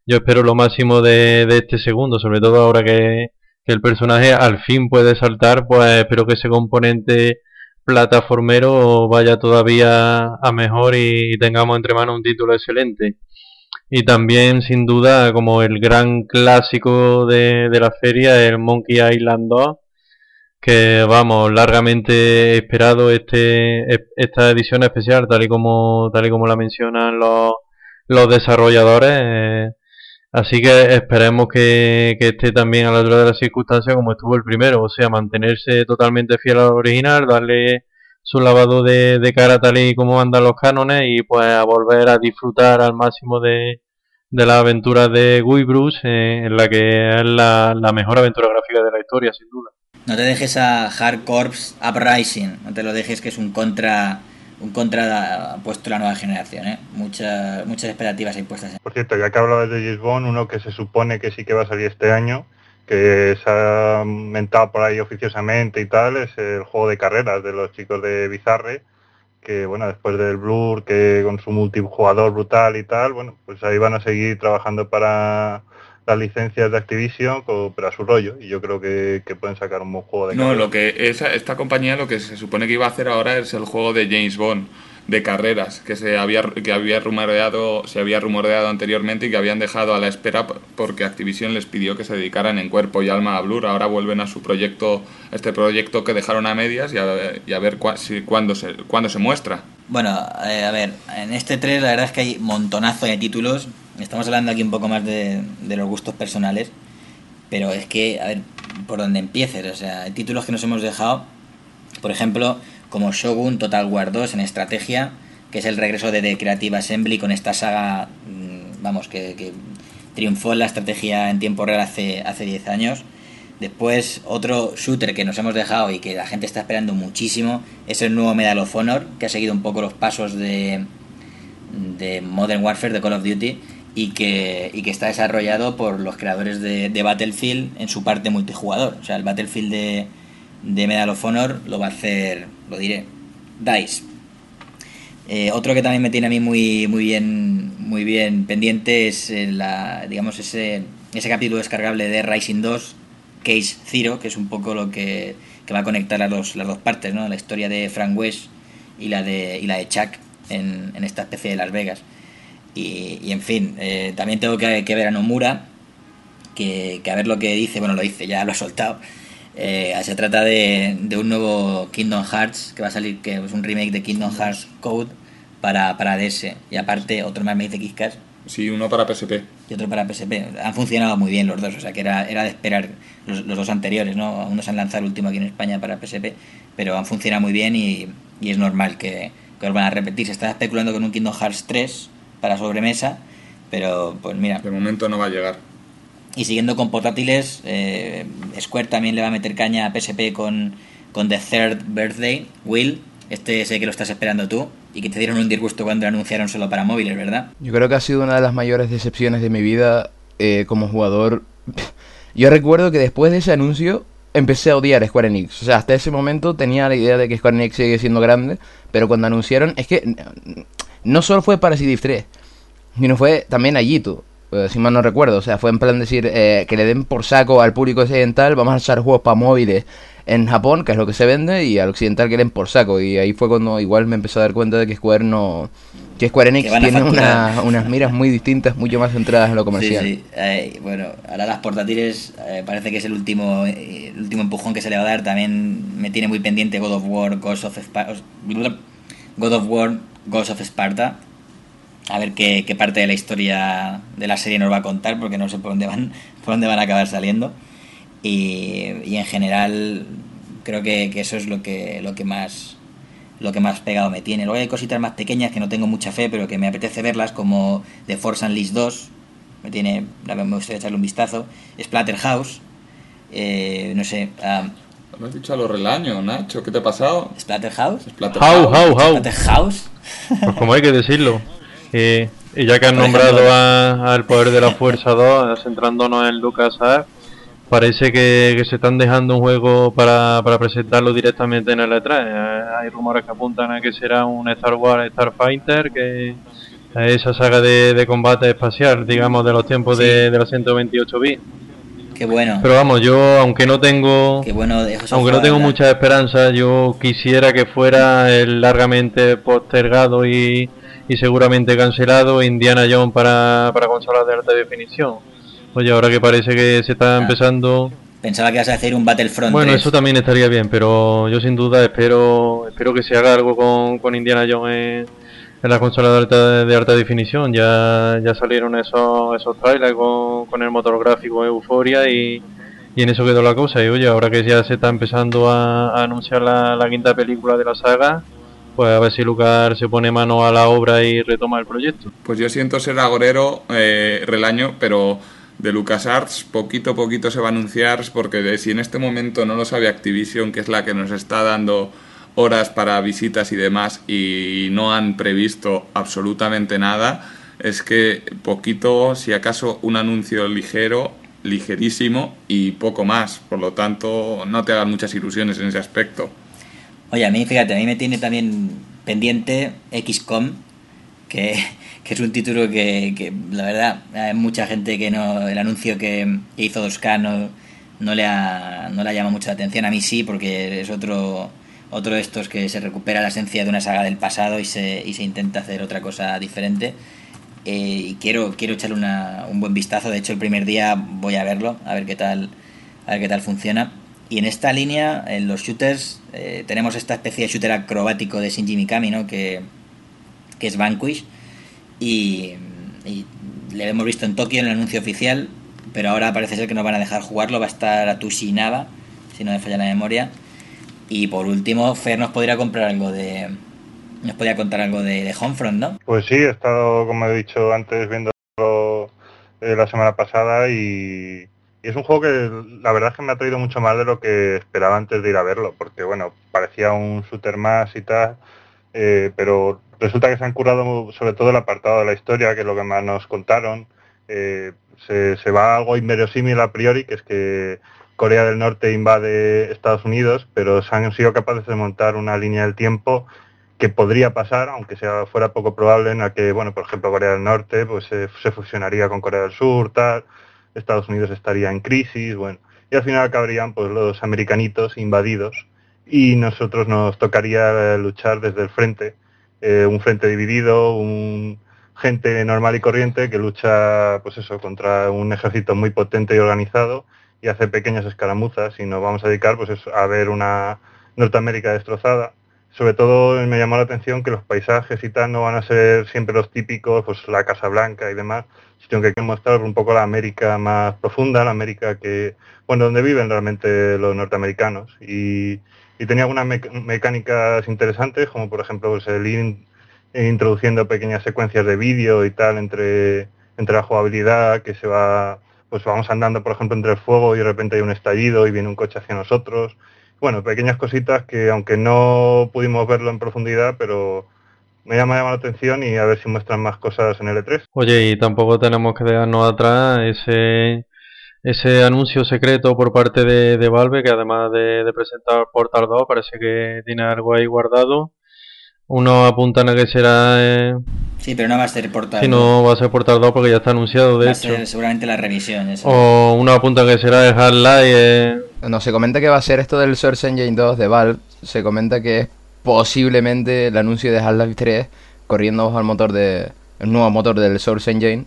yo espero lo máximo de este segundo, sobre todo ahora que el personaje al fin puede saltar, pues espero que ese componente plataformero vaya todavía a mejor y tengamos entre manos un título excelente. Y también, sin duda, como el gran clásico de la feria, el Monkey Island 2, que vamos, largamente esperado esta edición especial, tal y como la mencionan los desarrolladores. Así que esperemos que esté también a la altura de las circunstancias como estuvo el primero, o sea, mantenerse totalmente fiel al original, darle su lavado de cara tal y como andan los cánones y pues a volver a disfrutar al máximo de las aventuras de Guy Bruce, en la que es la mejor aventura gráfica de la historia, sin duda. No te dejes a Hard Corps Uprising, no te lo dejes, que es un contra puesto la nueva generación, ¿eh? Muchas expectativas hay puestas. Por cierto, ya que hablabas de James Bond, uno que se supone que sí que va a salir este año, que se ha inventado por ahí oficiosamente y tal, es el juego de carreras de los chicos de Bizarre, que bueno, después del Blur, que con su multijugador brutal y tal, bueno, pues ahí van a seguir trabajando para las licencias de Activision, pero a su rollo, y yo creo que pueden sacar un buen juego de carreras. No, lo que esta compañía lo que se supone que iba a hacer ahora es el juego de James Bond de carreras, que se había rumoreado anteriormente y que habían dejado a la espera porque Activision les pidió que se dedicaran en cuerpo y alma a Blur. Ahora vuelven a su proyecto, este proyecto que dejaron a medias, y a ver cuándo se muestra. Bueno, a ver, en este 3 la verdad es que hay montonazo de títulos. Estamos hablando aquí un poco más de los gustos personales, pero es que, a ver, por dónde empieces. O sea, hay títulos que nos hemos dejado, por ejemplo, como Shogun Total War 2 en estrategia, que es el regreso de The Creative Assembly con esta saga, vamos, que triunfó en la estrategia en tiempo real hace 10 años. Después, otro shooter que nos hemos dejado y que la gente está esperando muchísimo es el nuevo Medal of Honor, que ha seguido un poco los pasos de Modern Warfare, de Call of Duty, y que está desarrollado por los creadores de Battlefield en su parte multijugador. O sea, el Battlefield de Medal of Honor lo va a hacer, lo diré, DICE. Otro que también me tiene a mí muy bien pendiente es ese capítulo descargable de Rising 2 Case Zero, que es un poco lo que va a conectar las dos partes, ¿no? La historia de Frank West y la de Chuck en esta especie de Las Vegas. Y en fin, también tengo que ver a Nomura, que a ver lo que dice. Bueno, lo dice, ya lo ha soltado. Se trata de un nuevo Kingdom Hearts que va a salir, que es un remake de Kingdom Hearts Code para DS, y aparte otro más, me dice Kiskas. Sí, uno para PSP. Y otro para PSP. Han funcionado muy bien los dos, o sea que era de esperar los dos anteriores, ¿no? Aún no se han lanzado el último aquí en España para PSP, pero han funcionado muy bien y es normal que los van a repetir. Se está especulando con un Kingdom Hearts 3 para sobremesa, pero pues mira. De momento no va a llegar. Y siguiendo con portátiles, Square también le va a meter caña a PSP con The Third Birthday, Will. Este sé que lo estás esperando tú y que te dieron un disgusto cuando lo anunciaron solo para móviles, ¿verdad? Yo creo que ha sido una de las mayores decepciones de mi vida como jugador. Yo recuerdo que después de ese anuncio empecé a odiar a Square Enix. O sea, hasta ese momento tenía la idea de que Square Enix sigue siendo grande, pero cuando anunciaron, es que no solo fue para CD 3, sino fue también a Jito, si mal no recuerdo. O sea, fue en plan decir que le den por saco al público occidental, vamos a echar juegos para móviles en Japón, que es lo que se vende, y al occidental que le den por saco. Y ahí fue cuando igual me empecé a dar cuenta de que Square Enix tiene unas miras muy distintas, mucho más centradas en lo comercial. Sí. Bueno, ahora las portátiles parece que es el último empujón que se le va a dar. También me tiene muy pendiente God of War, Ghost of Sparta. A ver qué parte de la historia de la serie nos va a contar, porque no sé por dónde van a acabar saliendo. Y en general creo que eso es lo que más pegado me tiene. Luego hay cositas más pequeñas que no tengo mucha fe, pero que me apetece verlas, como The Force Unleashed 2. Me gustaría echarle un vistazo. Splatterhouse, no sé. ¿No has dicho a lo relaño, Nacho? ¿Qué te ha pasado? ¿Splatterhouse? Splatterhouse. Pues como hay que decirlo. Y ya que han nombrado al Poder de la Fuerza 2, centrándonos en LucasArts, parece que se están dejando un juego para presentarlo directamente en el E3. Hay rumores que apuntan a que será un Star Wars Starfighter, que a esa saga de combate espacial, digamos, de los tiempos de los 128 bits. Qué bueno. Pero vamos, yo aunque no tengo muchas esperanzas, yo quisiera que fuera el largamente postergado y seguramente cancelado Indiana Jones para consolas de alta definición. Oye, ahora que parece que se está empezando... Pensaba que ibas a hacer un Battlefront. Bueno, 3. eso también estaría bien, pero yo sin duda espero que se haga algo con Indiana Jones en las consolas de alta definición. Ya salieron esos trailers con el motor gráfico Euphoria y en eso quedó la cosa. Y oye, ahora que ya se está empezando a anunciar la quinta película de la saga, pues a ver si Lucas se pone mano a la obra y retoma el proyecto. Pues yo siento ser agorero, Relaño, pero de LucasArts poquito a poquito se va a anunciar, porque si en este momento no lo sabe Activision, que es la que nos está dando horas para visitas y demás, y no han previsto absolutamente nada, es que poquito, si acaso un anuncio ligerísimo y poco más. Por lo tanto, no te hagan muchas ilusiones en ese aspecto. Oye, a mí me tiene también pendiente XCOM, que es un título que la verdad hay mucha gente que no, el anuncio que hizo 2K no le ha llamado mucho la atención. A mí sí, porque es otro de estos que se recupera la esencia de una saga del pasado y se intenta hacer otra cosa diferente. Y quiero echarle un buen vistazo. De hecho, el primer día voy a verlo, a ver qué tal funciona. Y en esta línea, en los shooters, tenemos esta especie de shooter acrobático de Shinji Mikami, ¿no? que es Vanquish, y le hemos visto en Tokio en el anuncio oficial, pero ahora parece ser que no van a dejar jugarlo. Va a estar Atushi Naba, si no me falla la memoria. Y por último, Fer nos podría contar algo de Homefront, ¿no? Pues sí, he estado, como he dicho antes, viéndolo la semana pasada y es un juego que la verdad es que me ha traído mucho más de lo que esperaba antes de ir a verlo, porque bueno, parecía un shooter más y tal, pero resulta que se han currado sobre todo el apartado de la historia, que es lo que más nos contaron. Se va a algo inverosímil a priori, que es que Corea del Norte invade Estados Unidos, pero se han sido capaces de montar una línea del tiempo que podría pasar, aunque fuera poco probable, en la que, bueno, por ejemplo, Corea del Norte pues se fusionaría con Corea del Sur, tal, Estados Unidos estaría en crisis, bueno, y al final acabarían pues los americanitos invadidos y nosotros nos tocaría luchar desde el frente, un frente dividido, gente normal y corriente que lucha pues eso contra un ejército muy potente y organizado y hace pequeñas escaramuzas, y nos vamos a dedicar pues eso, a ver una Norteamérica destrozada. Sobre todo me llamó la atención que los paisajes y tal no van a ser siempre los típicos, pues la Casa Blanca y demás, sino que hay que mostrar un poco la América más profunda, la América que, bueno, donde viven realmente los norteamericanos. Y tenía algunas mecánicas interesantes, como por ejemplo pues, el ir introduciendo pequeñas secuencias de vídeo y tal entre la jugabilidad, que pues vamos andando por ejemplo entre el fuego y de repente hay un estallido y viene un coche hacia nosotros. Bueno, pequeñas cositas que aunque no pudimos verlo en profundidad, pero me llama la atención, y a ver si muestran más cosas en el E3. Oye, y tampoco tenemos que dejarnos atrás ese anuncio secreto por parte de Valve, que además de presentar Portal 2 parece que tiene algo ahí guardado. Uno apuntan a que será... Sí, pero no va a ser Portal 2. Sí, no va a ser Portal 2 porque ya está anunciado, de hecho. Va a ser seguramente la revisión. Eso. O uno apunta a que será el Half-Life... No, se comenta que va a ser esto del Source Engine 2 de Valve. Se comenta que es posiblemente el anuncio de Half-Life 3 corriendo bajo el nuevo motor del Source Engine.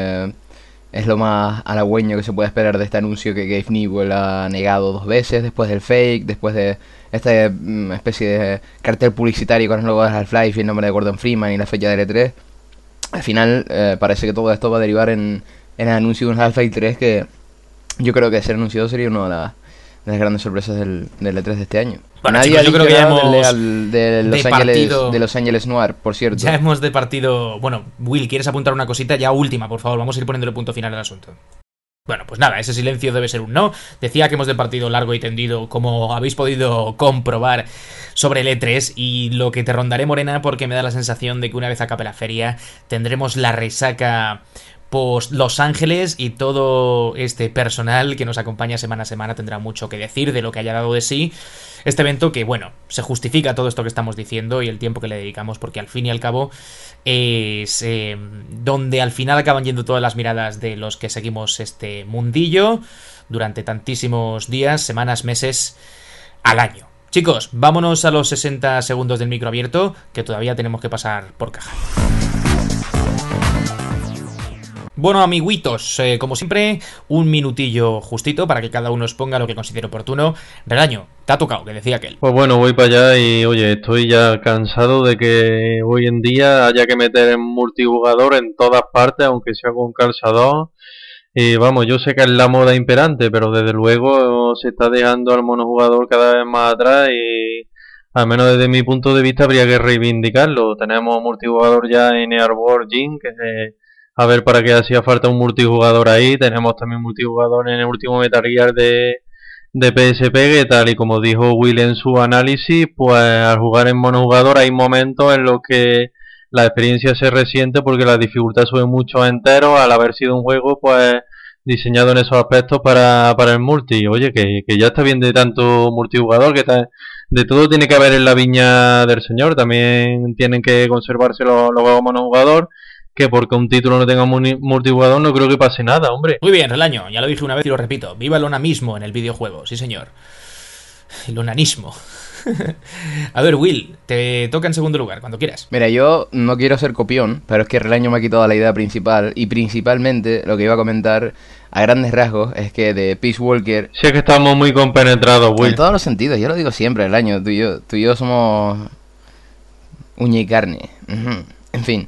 Es lo más halagüeño que se puede esperar de este anuncio, que Gabe Newell ha negado 2 veces, después del fake, después de esta especie de cartel publicitario con el logo de Half-Life y el nombre de Gordon Freeman y la fecha del E3. Al final parece que todo esto va a derivar en el anuncio de un Half-Life 3 que yo creo que ese anuncio sería una de las grandes sorpresas del E3 de este año. Bueno, nadie chicos, yo creo que ya hemos de Los Ángeles Noir, por cierto. Ya hemos departido... Bueno, Will, ¿quieres apuntar una cosita? Ya última, por favor, vamos a ir poniéndole punto final al asunto. Bueno, pues nada, ese silencio debe ser un no. Decía que hemos departido largo y tendido, como habéis podido comprobar, sobre el E3, y lo que te rondaré, Morena, porque me da la sensación de que una vez acabe la feria tendremos la resaca pues Los Ángeles y todo este personal que nos acompaña semana a semana tendrá mucho que decir de lo que haya dado de sí este evento, que bueno, se justifica todo esto que estamos diciendo y el tiempo que le dedicamos, porque al fin y al cabo es donde al final acaban yendo todas las miradas de los que seguimos este mundillo durante tantísimos días, semanas, meses al año. Chicos, vámonos a los 60 segundos del micro abierto, que todavía tenemos que pasar por caja. Bueno, amiguitos, como siempre, un minutillo justito para que cada uno os ponga lo que considere oportuno. Relaño, te ha tocado, que decía aquel. Pues bueno, voy para allá y oye, estoy ya cansado de que hoy en día haya que meter en multijugador en todas partes, aunque sea con calzador. Y vamos, yo sé que es la moda imperante, pero desde luego se está dejando al monojugador cada vez más atrás y al menos desde mi punto de vista habría que reivindicarlo. Tenemos multijugador ya en Airborne Jin, que a ver para qué hacía falta un multijugador ahí. Tenemos también multijugador en el último Metal Gear de PSP, que tal y como dijo Will en su análisis, pues al jugar en monojugador hay momentos en los que la experiencia se resiente porque la dificultad sube mucho enteros al haber sido un juego pues diseñado en esos aspectos para el multi. Oye, que ya está bien de tanto multijugador, que de todo tiene que haber en la viña del señor. También tienen que conservarse los juegos monojugador, que porque un título no tenga multijugador no creo que pase nada, hombre. Muy bien, Relaño, ya lo dije una vez y lo repito, viva el onamismo en el videojuego, sí señor. El onanismo. A ver, Will, te toca en segundo lugar, cuando quieras. Mira, yo no quiero ser copión, pero es que Relaño me ha quitado la idea principal. Y principalmente lo que iba a comentar a grandes rasgos es que de Peace Walker... Sí, es que estamos muy compenetrados, Will. En todos los sentidos, yo lo digo siempre, Relaño. Tú y yo somos uña y carne. En fin,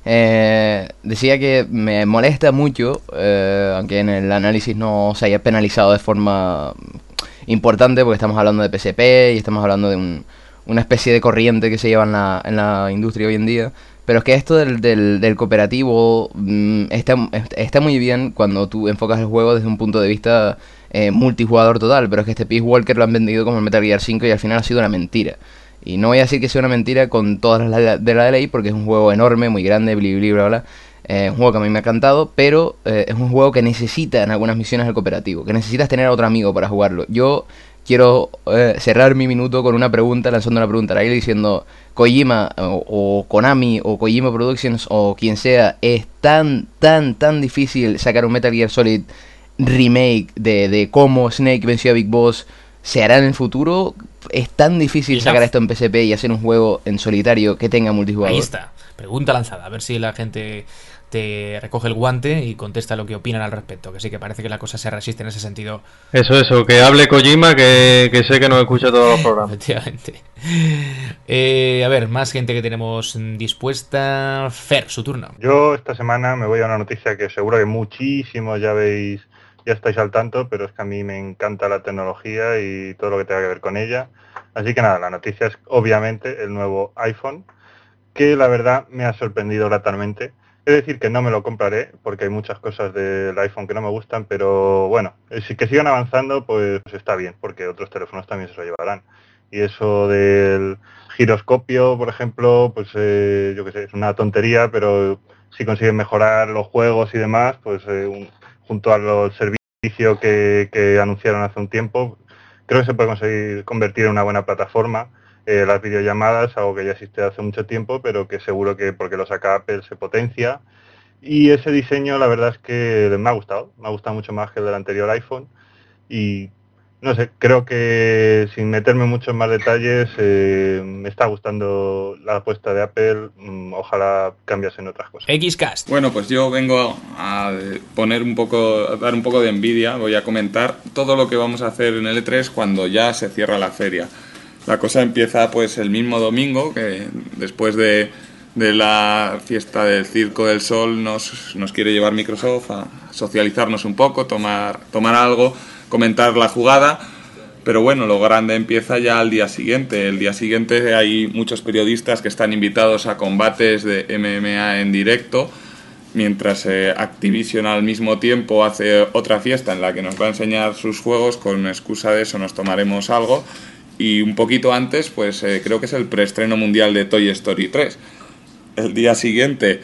decía que me molesta mucho, aunque en el análisis no se haya penalizado de forma importante, porque estamos hablando de PSP y estamos hablando de una especie de corriente que se lleva en la industria hoy en día. Pero es que esto del cooperativo está muy bien cuando tú enfocas el juego desde un punto de vista multijugador total, pero es que este Peace Walker lo han vendido como el Metal Gear 5 y al final ha sido una mentira. Y no voy a decir que sea una mentira con todas las de la ley, porque es un juego enorme, muy grande, bla, bla. Un juego que a mí me ha encantado, pero es un juego que necesita en algunas misiones el cooperativo, que necesitas tener a otro amigo para jugarlo. Yo quiero cerrar mi minuto con una pregunta, lanzando una pregunta al aire diciendo: Kojima o Konami o Kojima Productions o quien sea, es tan difícil sacar un Metal Gear Solid remake de cómo Snake venció a Big Boss. ¿Se hará en el futuro? ¿Es tan difícil sacar esto en PSP y hacer un juego en solitario que tenga multijugador? Ahí está, pregunta lanzada, a ver si la gente te recoge el guante y contesta lo que opinan al respecto, que sí que parece que la cosa se resiste en ese sentido. Eso, que hable Kojima, que sé que nos escucha todos los programas. Efectivamente. A ver, más gente que tenemos dispuesta. Fer, su turno. Yo esta semana me voy a una noticia que seguro que muchísimos ya estáis al tanto, pero es que a mí me encanta la tecnología y todo lo que tenga que ver con ella. Así que nada, la noticia es obviamente el nuevo iPhone, que la verdad me ha sorprendido gratamente. Es decir, que no me lo compraré, porque hay muchas cosas del iPhone que no me gustan, pero bueno, si que sigan avanzando, pues está bien, porque otros teléfonos también se lo llevarán. Y eso del giroscopio, por ejemplo, pues yo qué sé, es una tontería, pero si consiguen mejorar los juegos y demás, pues junto a los servicios que anunciaron hace un tiempo, creo que se puede conseguir convertir en una buena plataforma. Las videollamadas, algo que ya existe hace mucho tiempo, pero que seguro que porque lo saca Apple se potencia. Y ese diseño, la verdad es que me ha gustado mucho más que el del anterior iPhone. Y no sé, creo que sin meterme mucho en más detalles, me está gustando la apuesta de Apple. Ojalá cambiasen otras cosas. Xcast. Bueno, pues yo vengo a dar un poco de envidia. Voy a comentar todo lo que vamos a hacer en el E3 cuando ya se cierra la feria. La cosa empieza pues el mismo domingo, que después de la fiesta del Circo del Sol nos quiere llevar Microsoft a socializarnos un poco, tomar algo, comentar la jugada. Pero bueno, lo grande empieza ya al día siguiente. El día siguiente hay muchos periodistas que están invitados a combates de MMA en directo, mientras Activision al mismo tiempo hace otra fiesta en la que nos va a enseñar sus juegos. Con excusa de eso nos tomaremos algo. Y un poquito antes, pues creo que es el preestreno mundial de Toy Story 3. El día siguiente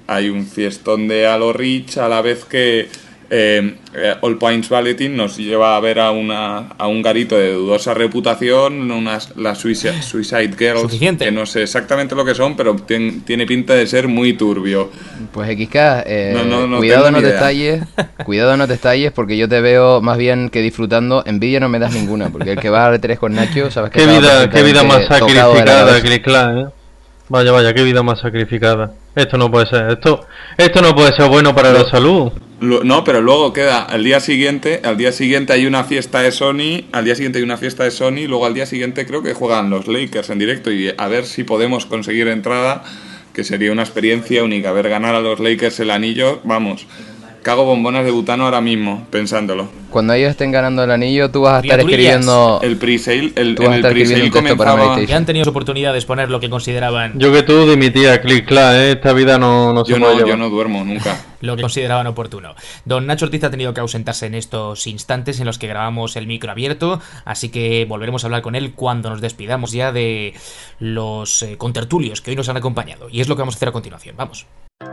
hay un fiestón de Halo Reach, a la vez que All Points Balloting nos lleva a ver a un garito de dudosa reputación, las Suicide Girls, Suficiente. que no sé exactamente lo que son, pero tiene pinta de ser muy turbio. Pues XK, no cuidado, tengo no ni te idea. estalles, cuidado, no te estalles, porque yo te veo más bien que disfrutando. Envidia no me das ninguna, porque el que va al E3 con Nacho, sabes que Qué vida más tocado de la sacrificada, cabeza. Clicla, ¿eh? Vaya, qué vida más sacrificada. Esto no puede ser, esto no puede ser bueno para la salud. No, pero luego queda al día siguiente hay una fiesta de Sony, luego al día siguiente creo que juegan los Lakers en directo y a ver si podemos conseguir entrada, que sería una experiencia única, ver ganar a los Lakers el anillo, vamos, cago bombonas de butano ahora mismo, pensándolo. Cuando ellos estén ganando el anillo, tú vas a estar Criaturillas. escribiendo... El pre-sale, Tú vas a estar escribiendo un texto para Meditation. Ya han tenido su oportunidad de exponer lo que consideraban Yo que tú dimitía, Clicla, esta vida no se puede llevar. Yo no duermo nunca. lo que consideraban oportuno. Don Nacho Ortiz ha tenido que ausentarse en estos instantes en los que grabamos el micro abierto, así que volveremos a hablar con él cuando nos despidamos ya de los contertulios que hoy nos han acompañado. Y es lo que vamos a hacer a continuación. Vamos.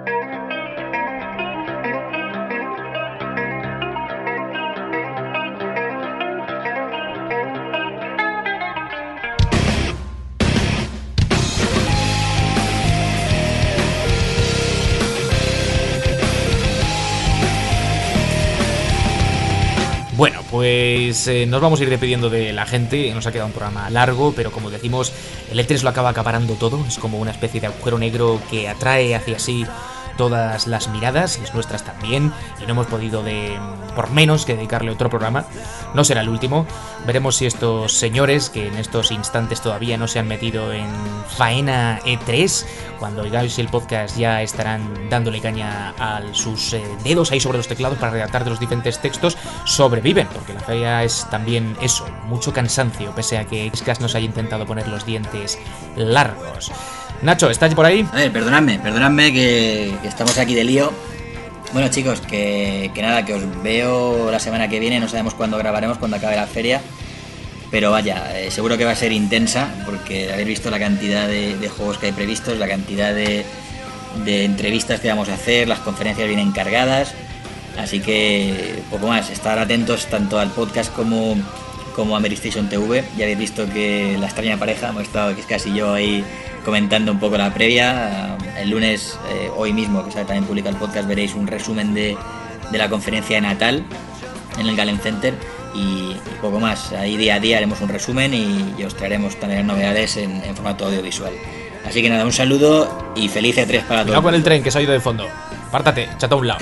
Bueno, pues nos vamos a ir despidiendo de la gente. Nos ha quedado un programa largo, pero como decimos, el E3 lo acaba acaparando todo. Es como una especie de agujero negro que atrae hacia sí todas las miradas, las nuestras también, y no hemos podido por menos que dedicarle otro programa. No será el último. Veremos si estos señores, que en estos instantes todavía no se han metido en faena E3, cuando oigáis el podcast ya estarán dándole caña a sus dedos ahí sobre los teclados para redactar de los diferentes textos, sobreviven, porque la feria es también eso, mucho cansancio, pese a que Xcast nos haya intentado poner los dientes largos. Nacho, ¿estás por ahí? A ver, perdonadme que estamos aquí de lío. Bueno, chicos, que nada, que os veo la semana que viene. No sabemos cuándo grabaremos, cuando acabe la feria. Pero vaya, seguro que va a ser intensa, porque habéis visto la cantidad de juegos que hay previstos, la cantidad de entrevistas que vamos a hacer, las conferencias vienen cargadas. Así que, poco más, estar atentos tanto al podcast como a Meristation TV. Ya habéis visto que la extraña pareja, hemos estado Xcast y yo ahí comentando un poco la previa. El lunes, hoy mismo, que sale también publica el podcast, veréis un resumen de la conferencia de Natal en el Galen Center y poco más. Ahí día a día haremos un resumen y os traeremos también novedades en formato audiovisual. Así que nada, un saludo y feliz E3 para todos. Cuidado con el tren que se ha ido de fondo. Pártate, chata a un lado.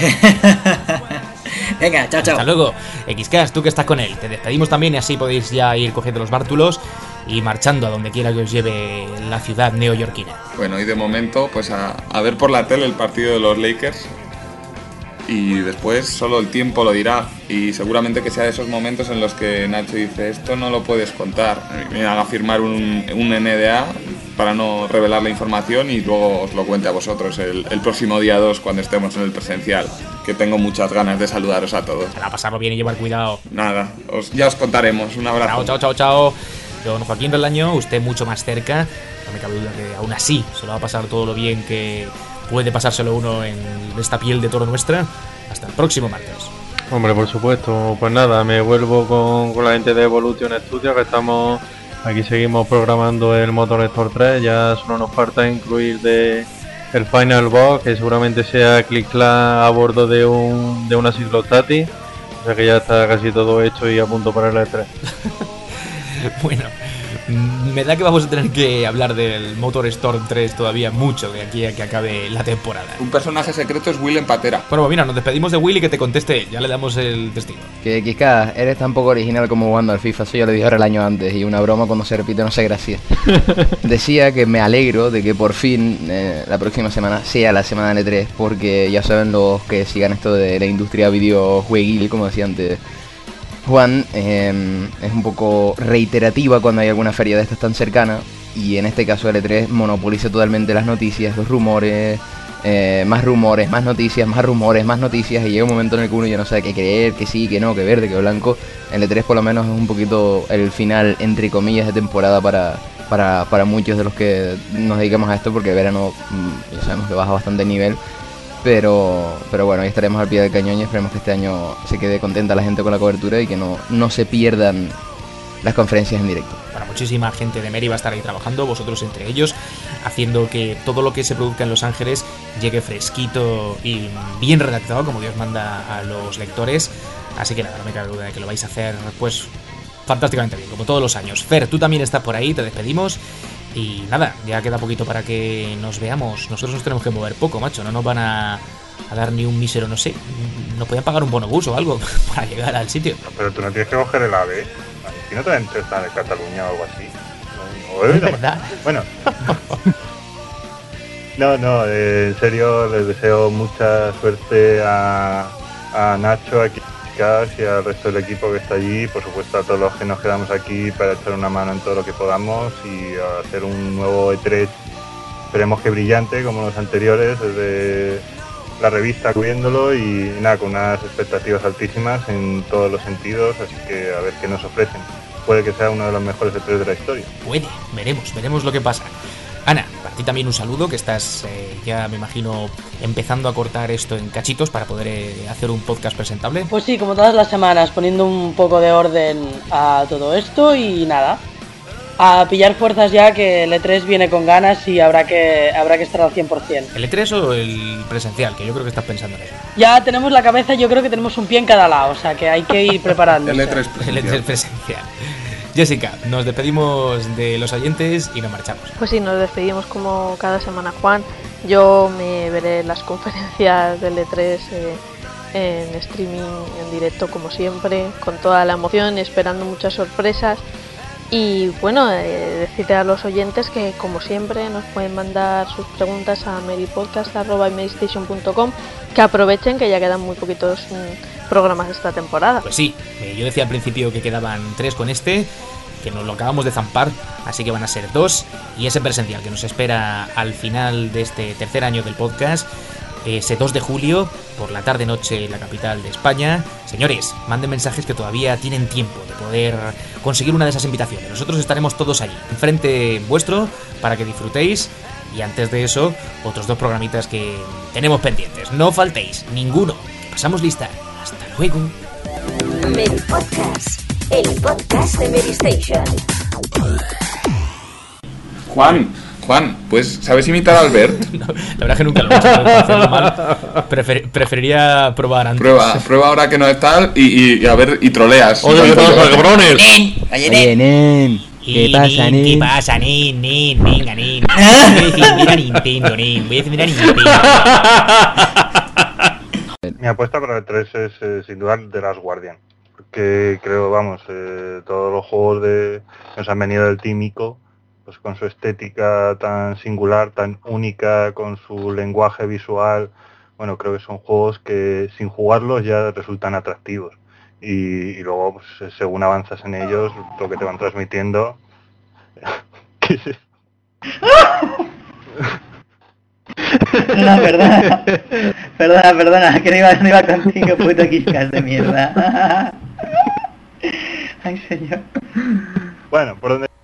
Venga, chao. Hasta luego. Xcast, tú que estás con él. Te despedimos también y así podéis ya ir cogiendo los bártulos y marchando a donde quiera que os lleve la ciudad neoyorquina. Bueno, y de momento, pues a ver por la tele el partido de los Lakers. Y después solo el tiempo lo dirá. Y seguramente que sea de esos momentos en los que Nacho dice: esto no lo puedes contar. Me haga firmar un NDA para no revelar la información y luego os lo cuente a vosotros el próximo día 2 cuando estemos en el presencial. Que tengo muchas ganas de saludaros a todos. Para pasarlo bien y llevar cuidado. Nada, ya os contaremos. Un abrazo. Chao. Don Joaquín Relaño, usted mucho más cerca. No me cabe duda que aún así se lo va a pasar todo lo bien que puede pasárselo uno en esta piel de toro nuestra. Hasta el próximo martes. Hombre, por supuesto. Pues nada, me vuelvo con la gente de Evolution Studio, que estamos aquí, seguimos programando el Motor Store 3. Ya solo nos falta incluir el Final Boss, que seguramente sea Click-Clack a bordo de una Cyclostati. O sea que ya está casi todo hecho y a punto para el E3. Bueno, me da que vamos a tener que hablar del Motor Storm 3 todavía mucho de aquí a que acabe la temporada. Un personaje secreto es Willem Patera. Bueno, pues mira, nos despedimos de Willy, que te conteste. Ya le damos el testigo. Que Kika, eres tan poco original como jugando al FIFA. Eso yo lo dije ahora el año antes y una broma cuando se repite no sé, gracias. Decía que me alegro de que por fin la próxima semana sea la semana de E3, porque ya saben los que sigan esto de la industria videojueguil, como decía antes Juan, es un poco reiterativa cuando hay alguna feria de estas tan cercana, y en este caso el E3 monopoliza totalmente las noticias, los rumores, más noticias, y llega un momento en el que uno ya no sabe qué creer, que sí, que no, que verde, que blanco. El E3 por lo menos es un poquito el final, entre comillas, de temporada para muchos de los que nos dedicamos a esto, porque el verano ya sabemos que baja bastante el nivel. Pero bueno, ahí estaremos al pie del cañón y esperemos que este año se quede contenta la gente con la cobertura y que no se pierdan las conferencias en directo. Bueno, muchísima gente de Meri va a estar ahí trabajando, vosotros entre ellos, haciendo que todo lo que se produzca en Los Ángeles llegue fresquito y bien redactado, como Dios manda a los lectores. Así que nada, no me cabe duda de que lo vais a hacer, pues, fantásticamente bien, como todos los años. Fer, tú también estás por ahí, te despedimos. Y nada, ya queda poquito para que nos veamos. Nosotros nos tenemos que mover poco, macho. No nos van a dar ni un mísero, no sé. Nos podían pagar un bonobús o algo para llegar al sitio. No, pero tú no tienes que coger el AVE. Si no te están en Cataluña o algo así. Es verdad. Bueno. No, en serio, les deseo mucha suerte a Nacho, a Kikas y al resto del equipo que está allí. Por supuesto a todos los que nos quedamos aquí para echar una mano en todo lo que podamos y hacer un nuevo E3, esperemos que brillante como los anteriores, desde la revista cubriéndolo y nada, con unas expectativas altísimas en todos los sentidos, así que a ver qué nos ofrecen. Puede que sea uno de los mejores E3 de la historia. Puede, veremos lo que pasa. Ana, para ti también un saludo, que estás ya me imagino empezando a cortar esto en cachitos para poder hacer un podcast presentable. Pues sí, como todas las semanas, poniendo un poco de orden a todo esto y nada, a pillar fuerzas ya, que el E3 viene con ganas y habrá que estar al 100%. ¿El E3 o el presencial? Que yo creo que estás pensando en eso. Ya tenemos la cabeza, yo creo que tenemos un pie en cada lado, o sea que hay que ir preparando. El E3 presencial. Jessica, nos despedimos de los oyentes y nos marchamos. Pues sí, nos despedimos como cada semana, Juan. Yo me veré las conferencias del E3 en streaming, en directo como siempre, con toda la emoción, esperando muchas sorpresas. Y bueno, decirle a los oyentes que como siempre nos pueden mandar sus preguntas a meripodcast@merystation.com, que aprovechen que ya quedan muy poquitos programas esta temporada. Pues sí, yo decía al principio que quedaban 3 con este, que nos lo acabamos de zampar, así que van a ser 2, y ese presencial que nos espera al final de este tercer año del podcast, ese 2 de julio, por la tarde-noche en la capital de España. Señores, manden mensajes que todavía tienen tiempo de poder conseguir una de esas invitaciones. Nosotros estaremos todos allí, enfrente vuestro, para que disfrutéis. Y antes de eso, otros 2 programitas que tenemos pendientes. No faltéis, ninguno. Pasamos lista. Hasta luego. Meri Podcast, el podcast de Meri Station. Juan, pues, ¿sabes imitar a Albert? No, la verdad es que nunca lo he hecho, para hacerlo mal. Preferiría probar antes. Prueba ahora que no es tal y a ver, y troleas. Oye, ¿qué pasa, cabrones? Oye, nen. ¿Qué pasa, nen? ¿Qué pasa, nen? Venga, nen. Voy a defender a Nintendo, nen. Voy a defender a Nintendo. Mi apuesta para el 3 es sin duda The Last Guardian, porque creo, todos los juegos que nos han venido del Team Ico, pues con su estética tan singular, tan única, con su lenguaje visual, bueno, creo que son juegos que sin jugarlos ya resultan atractivos y luego pues, según avanzas en ellos, lo que te van transmitiendo. ¿Qué es eso? Perdona, que no iba contigo, puto Kiskas de mierda. Ay, señor. Bueno, por donde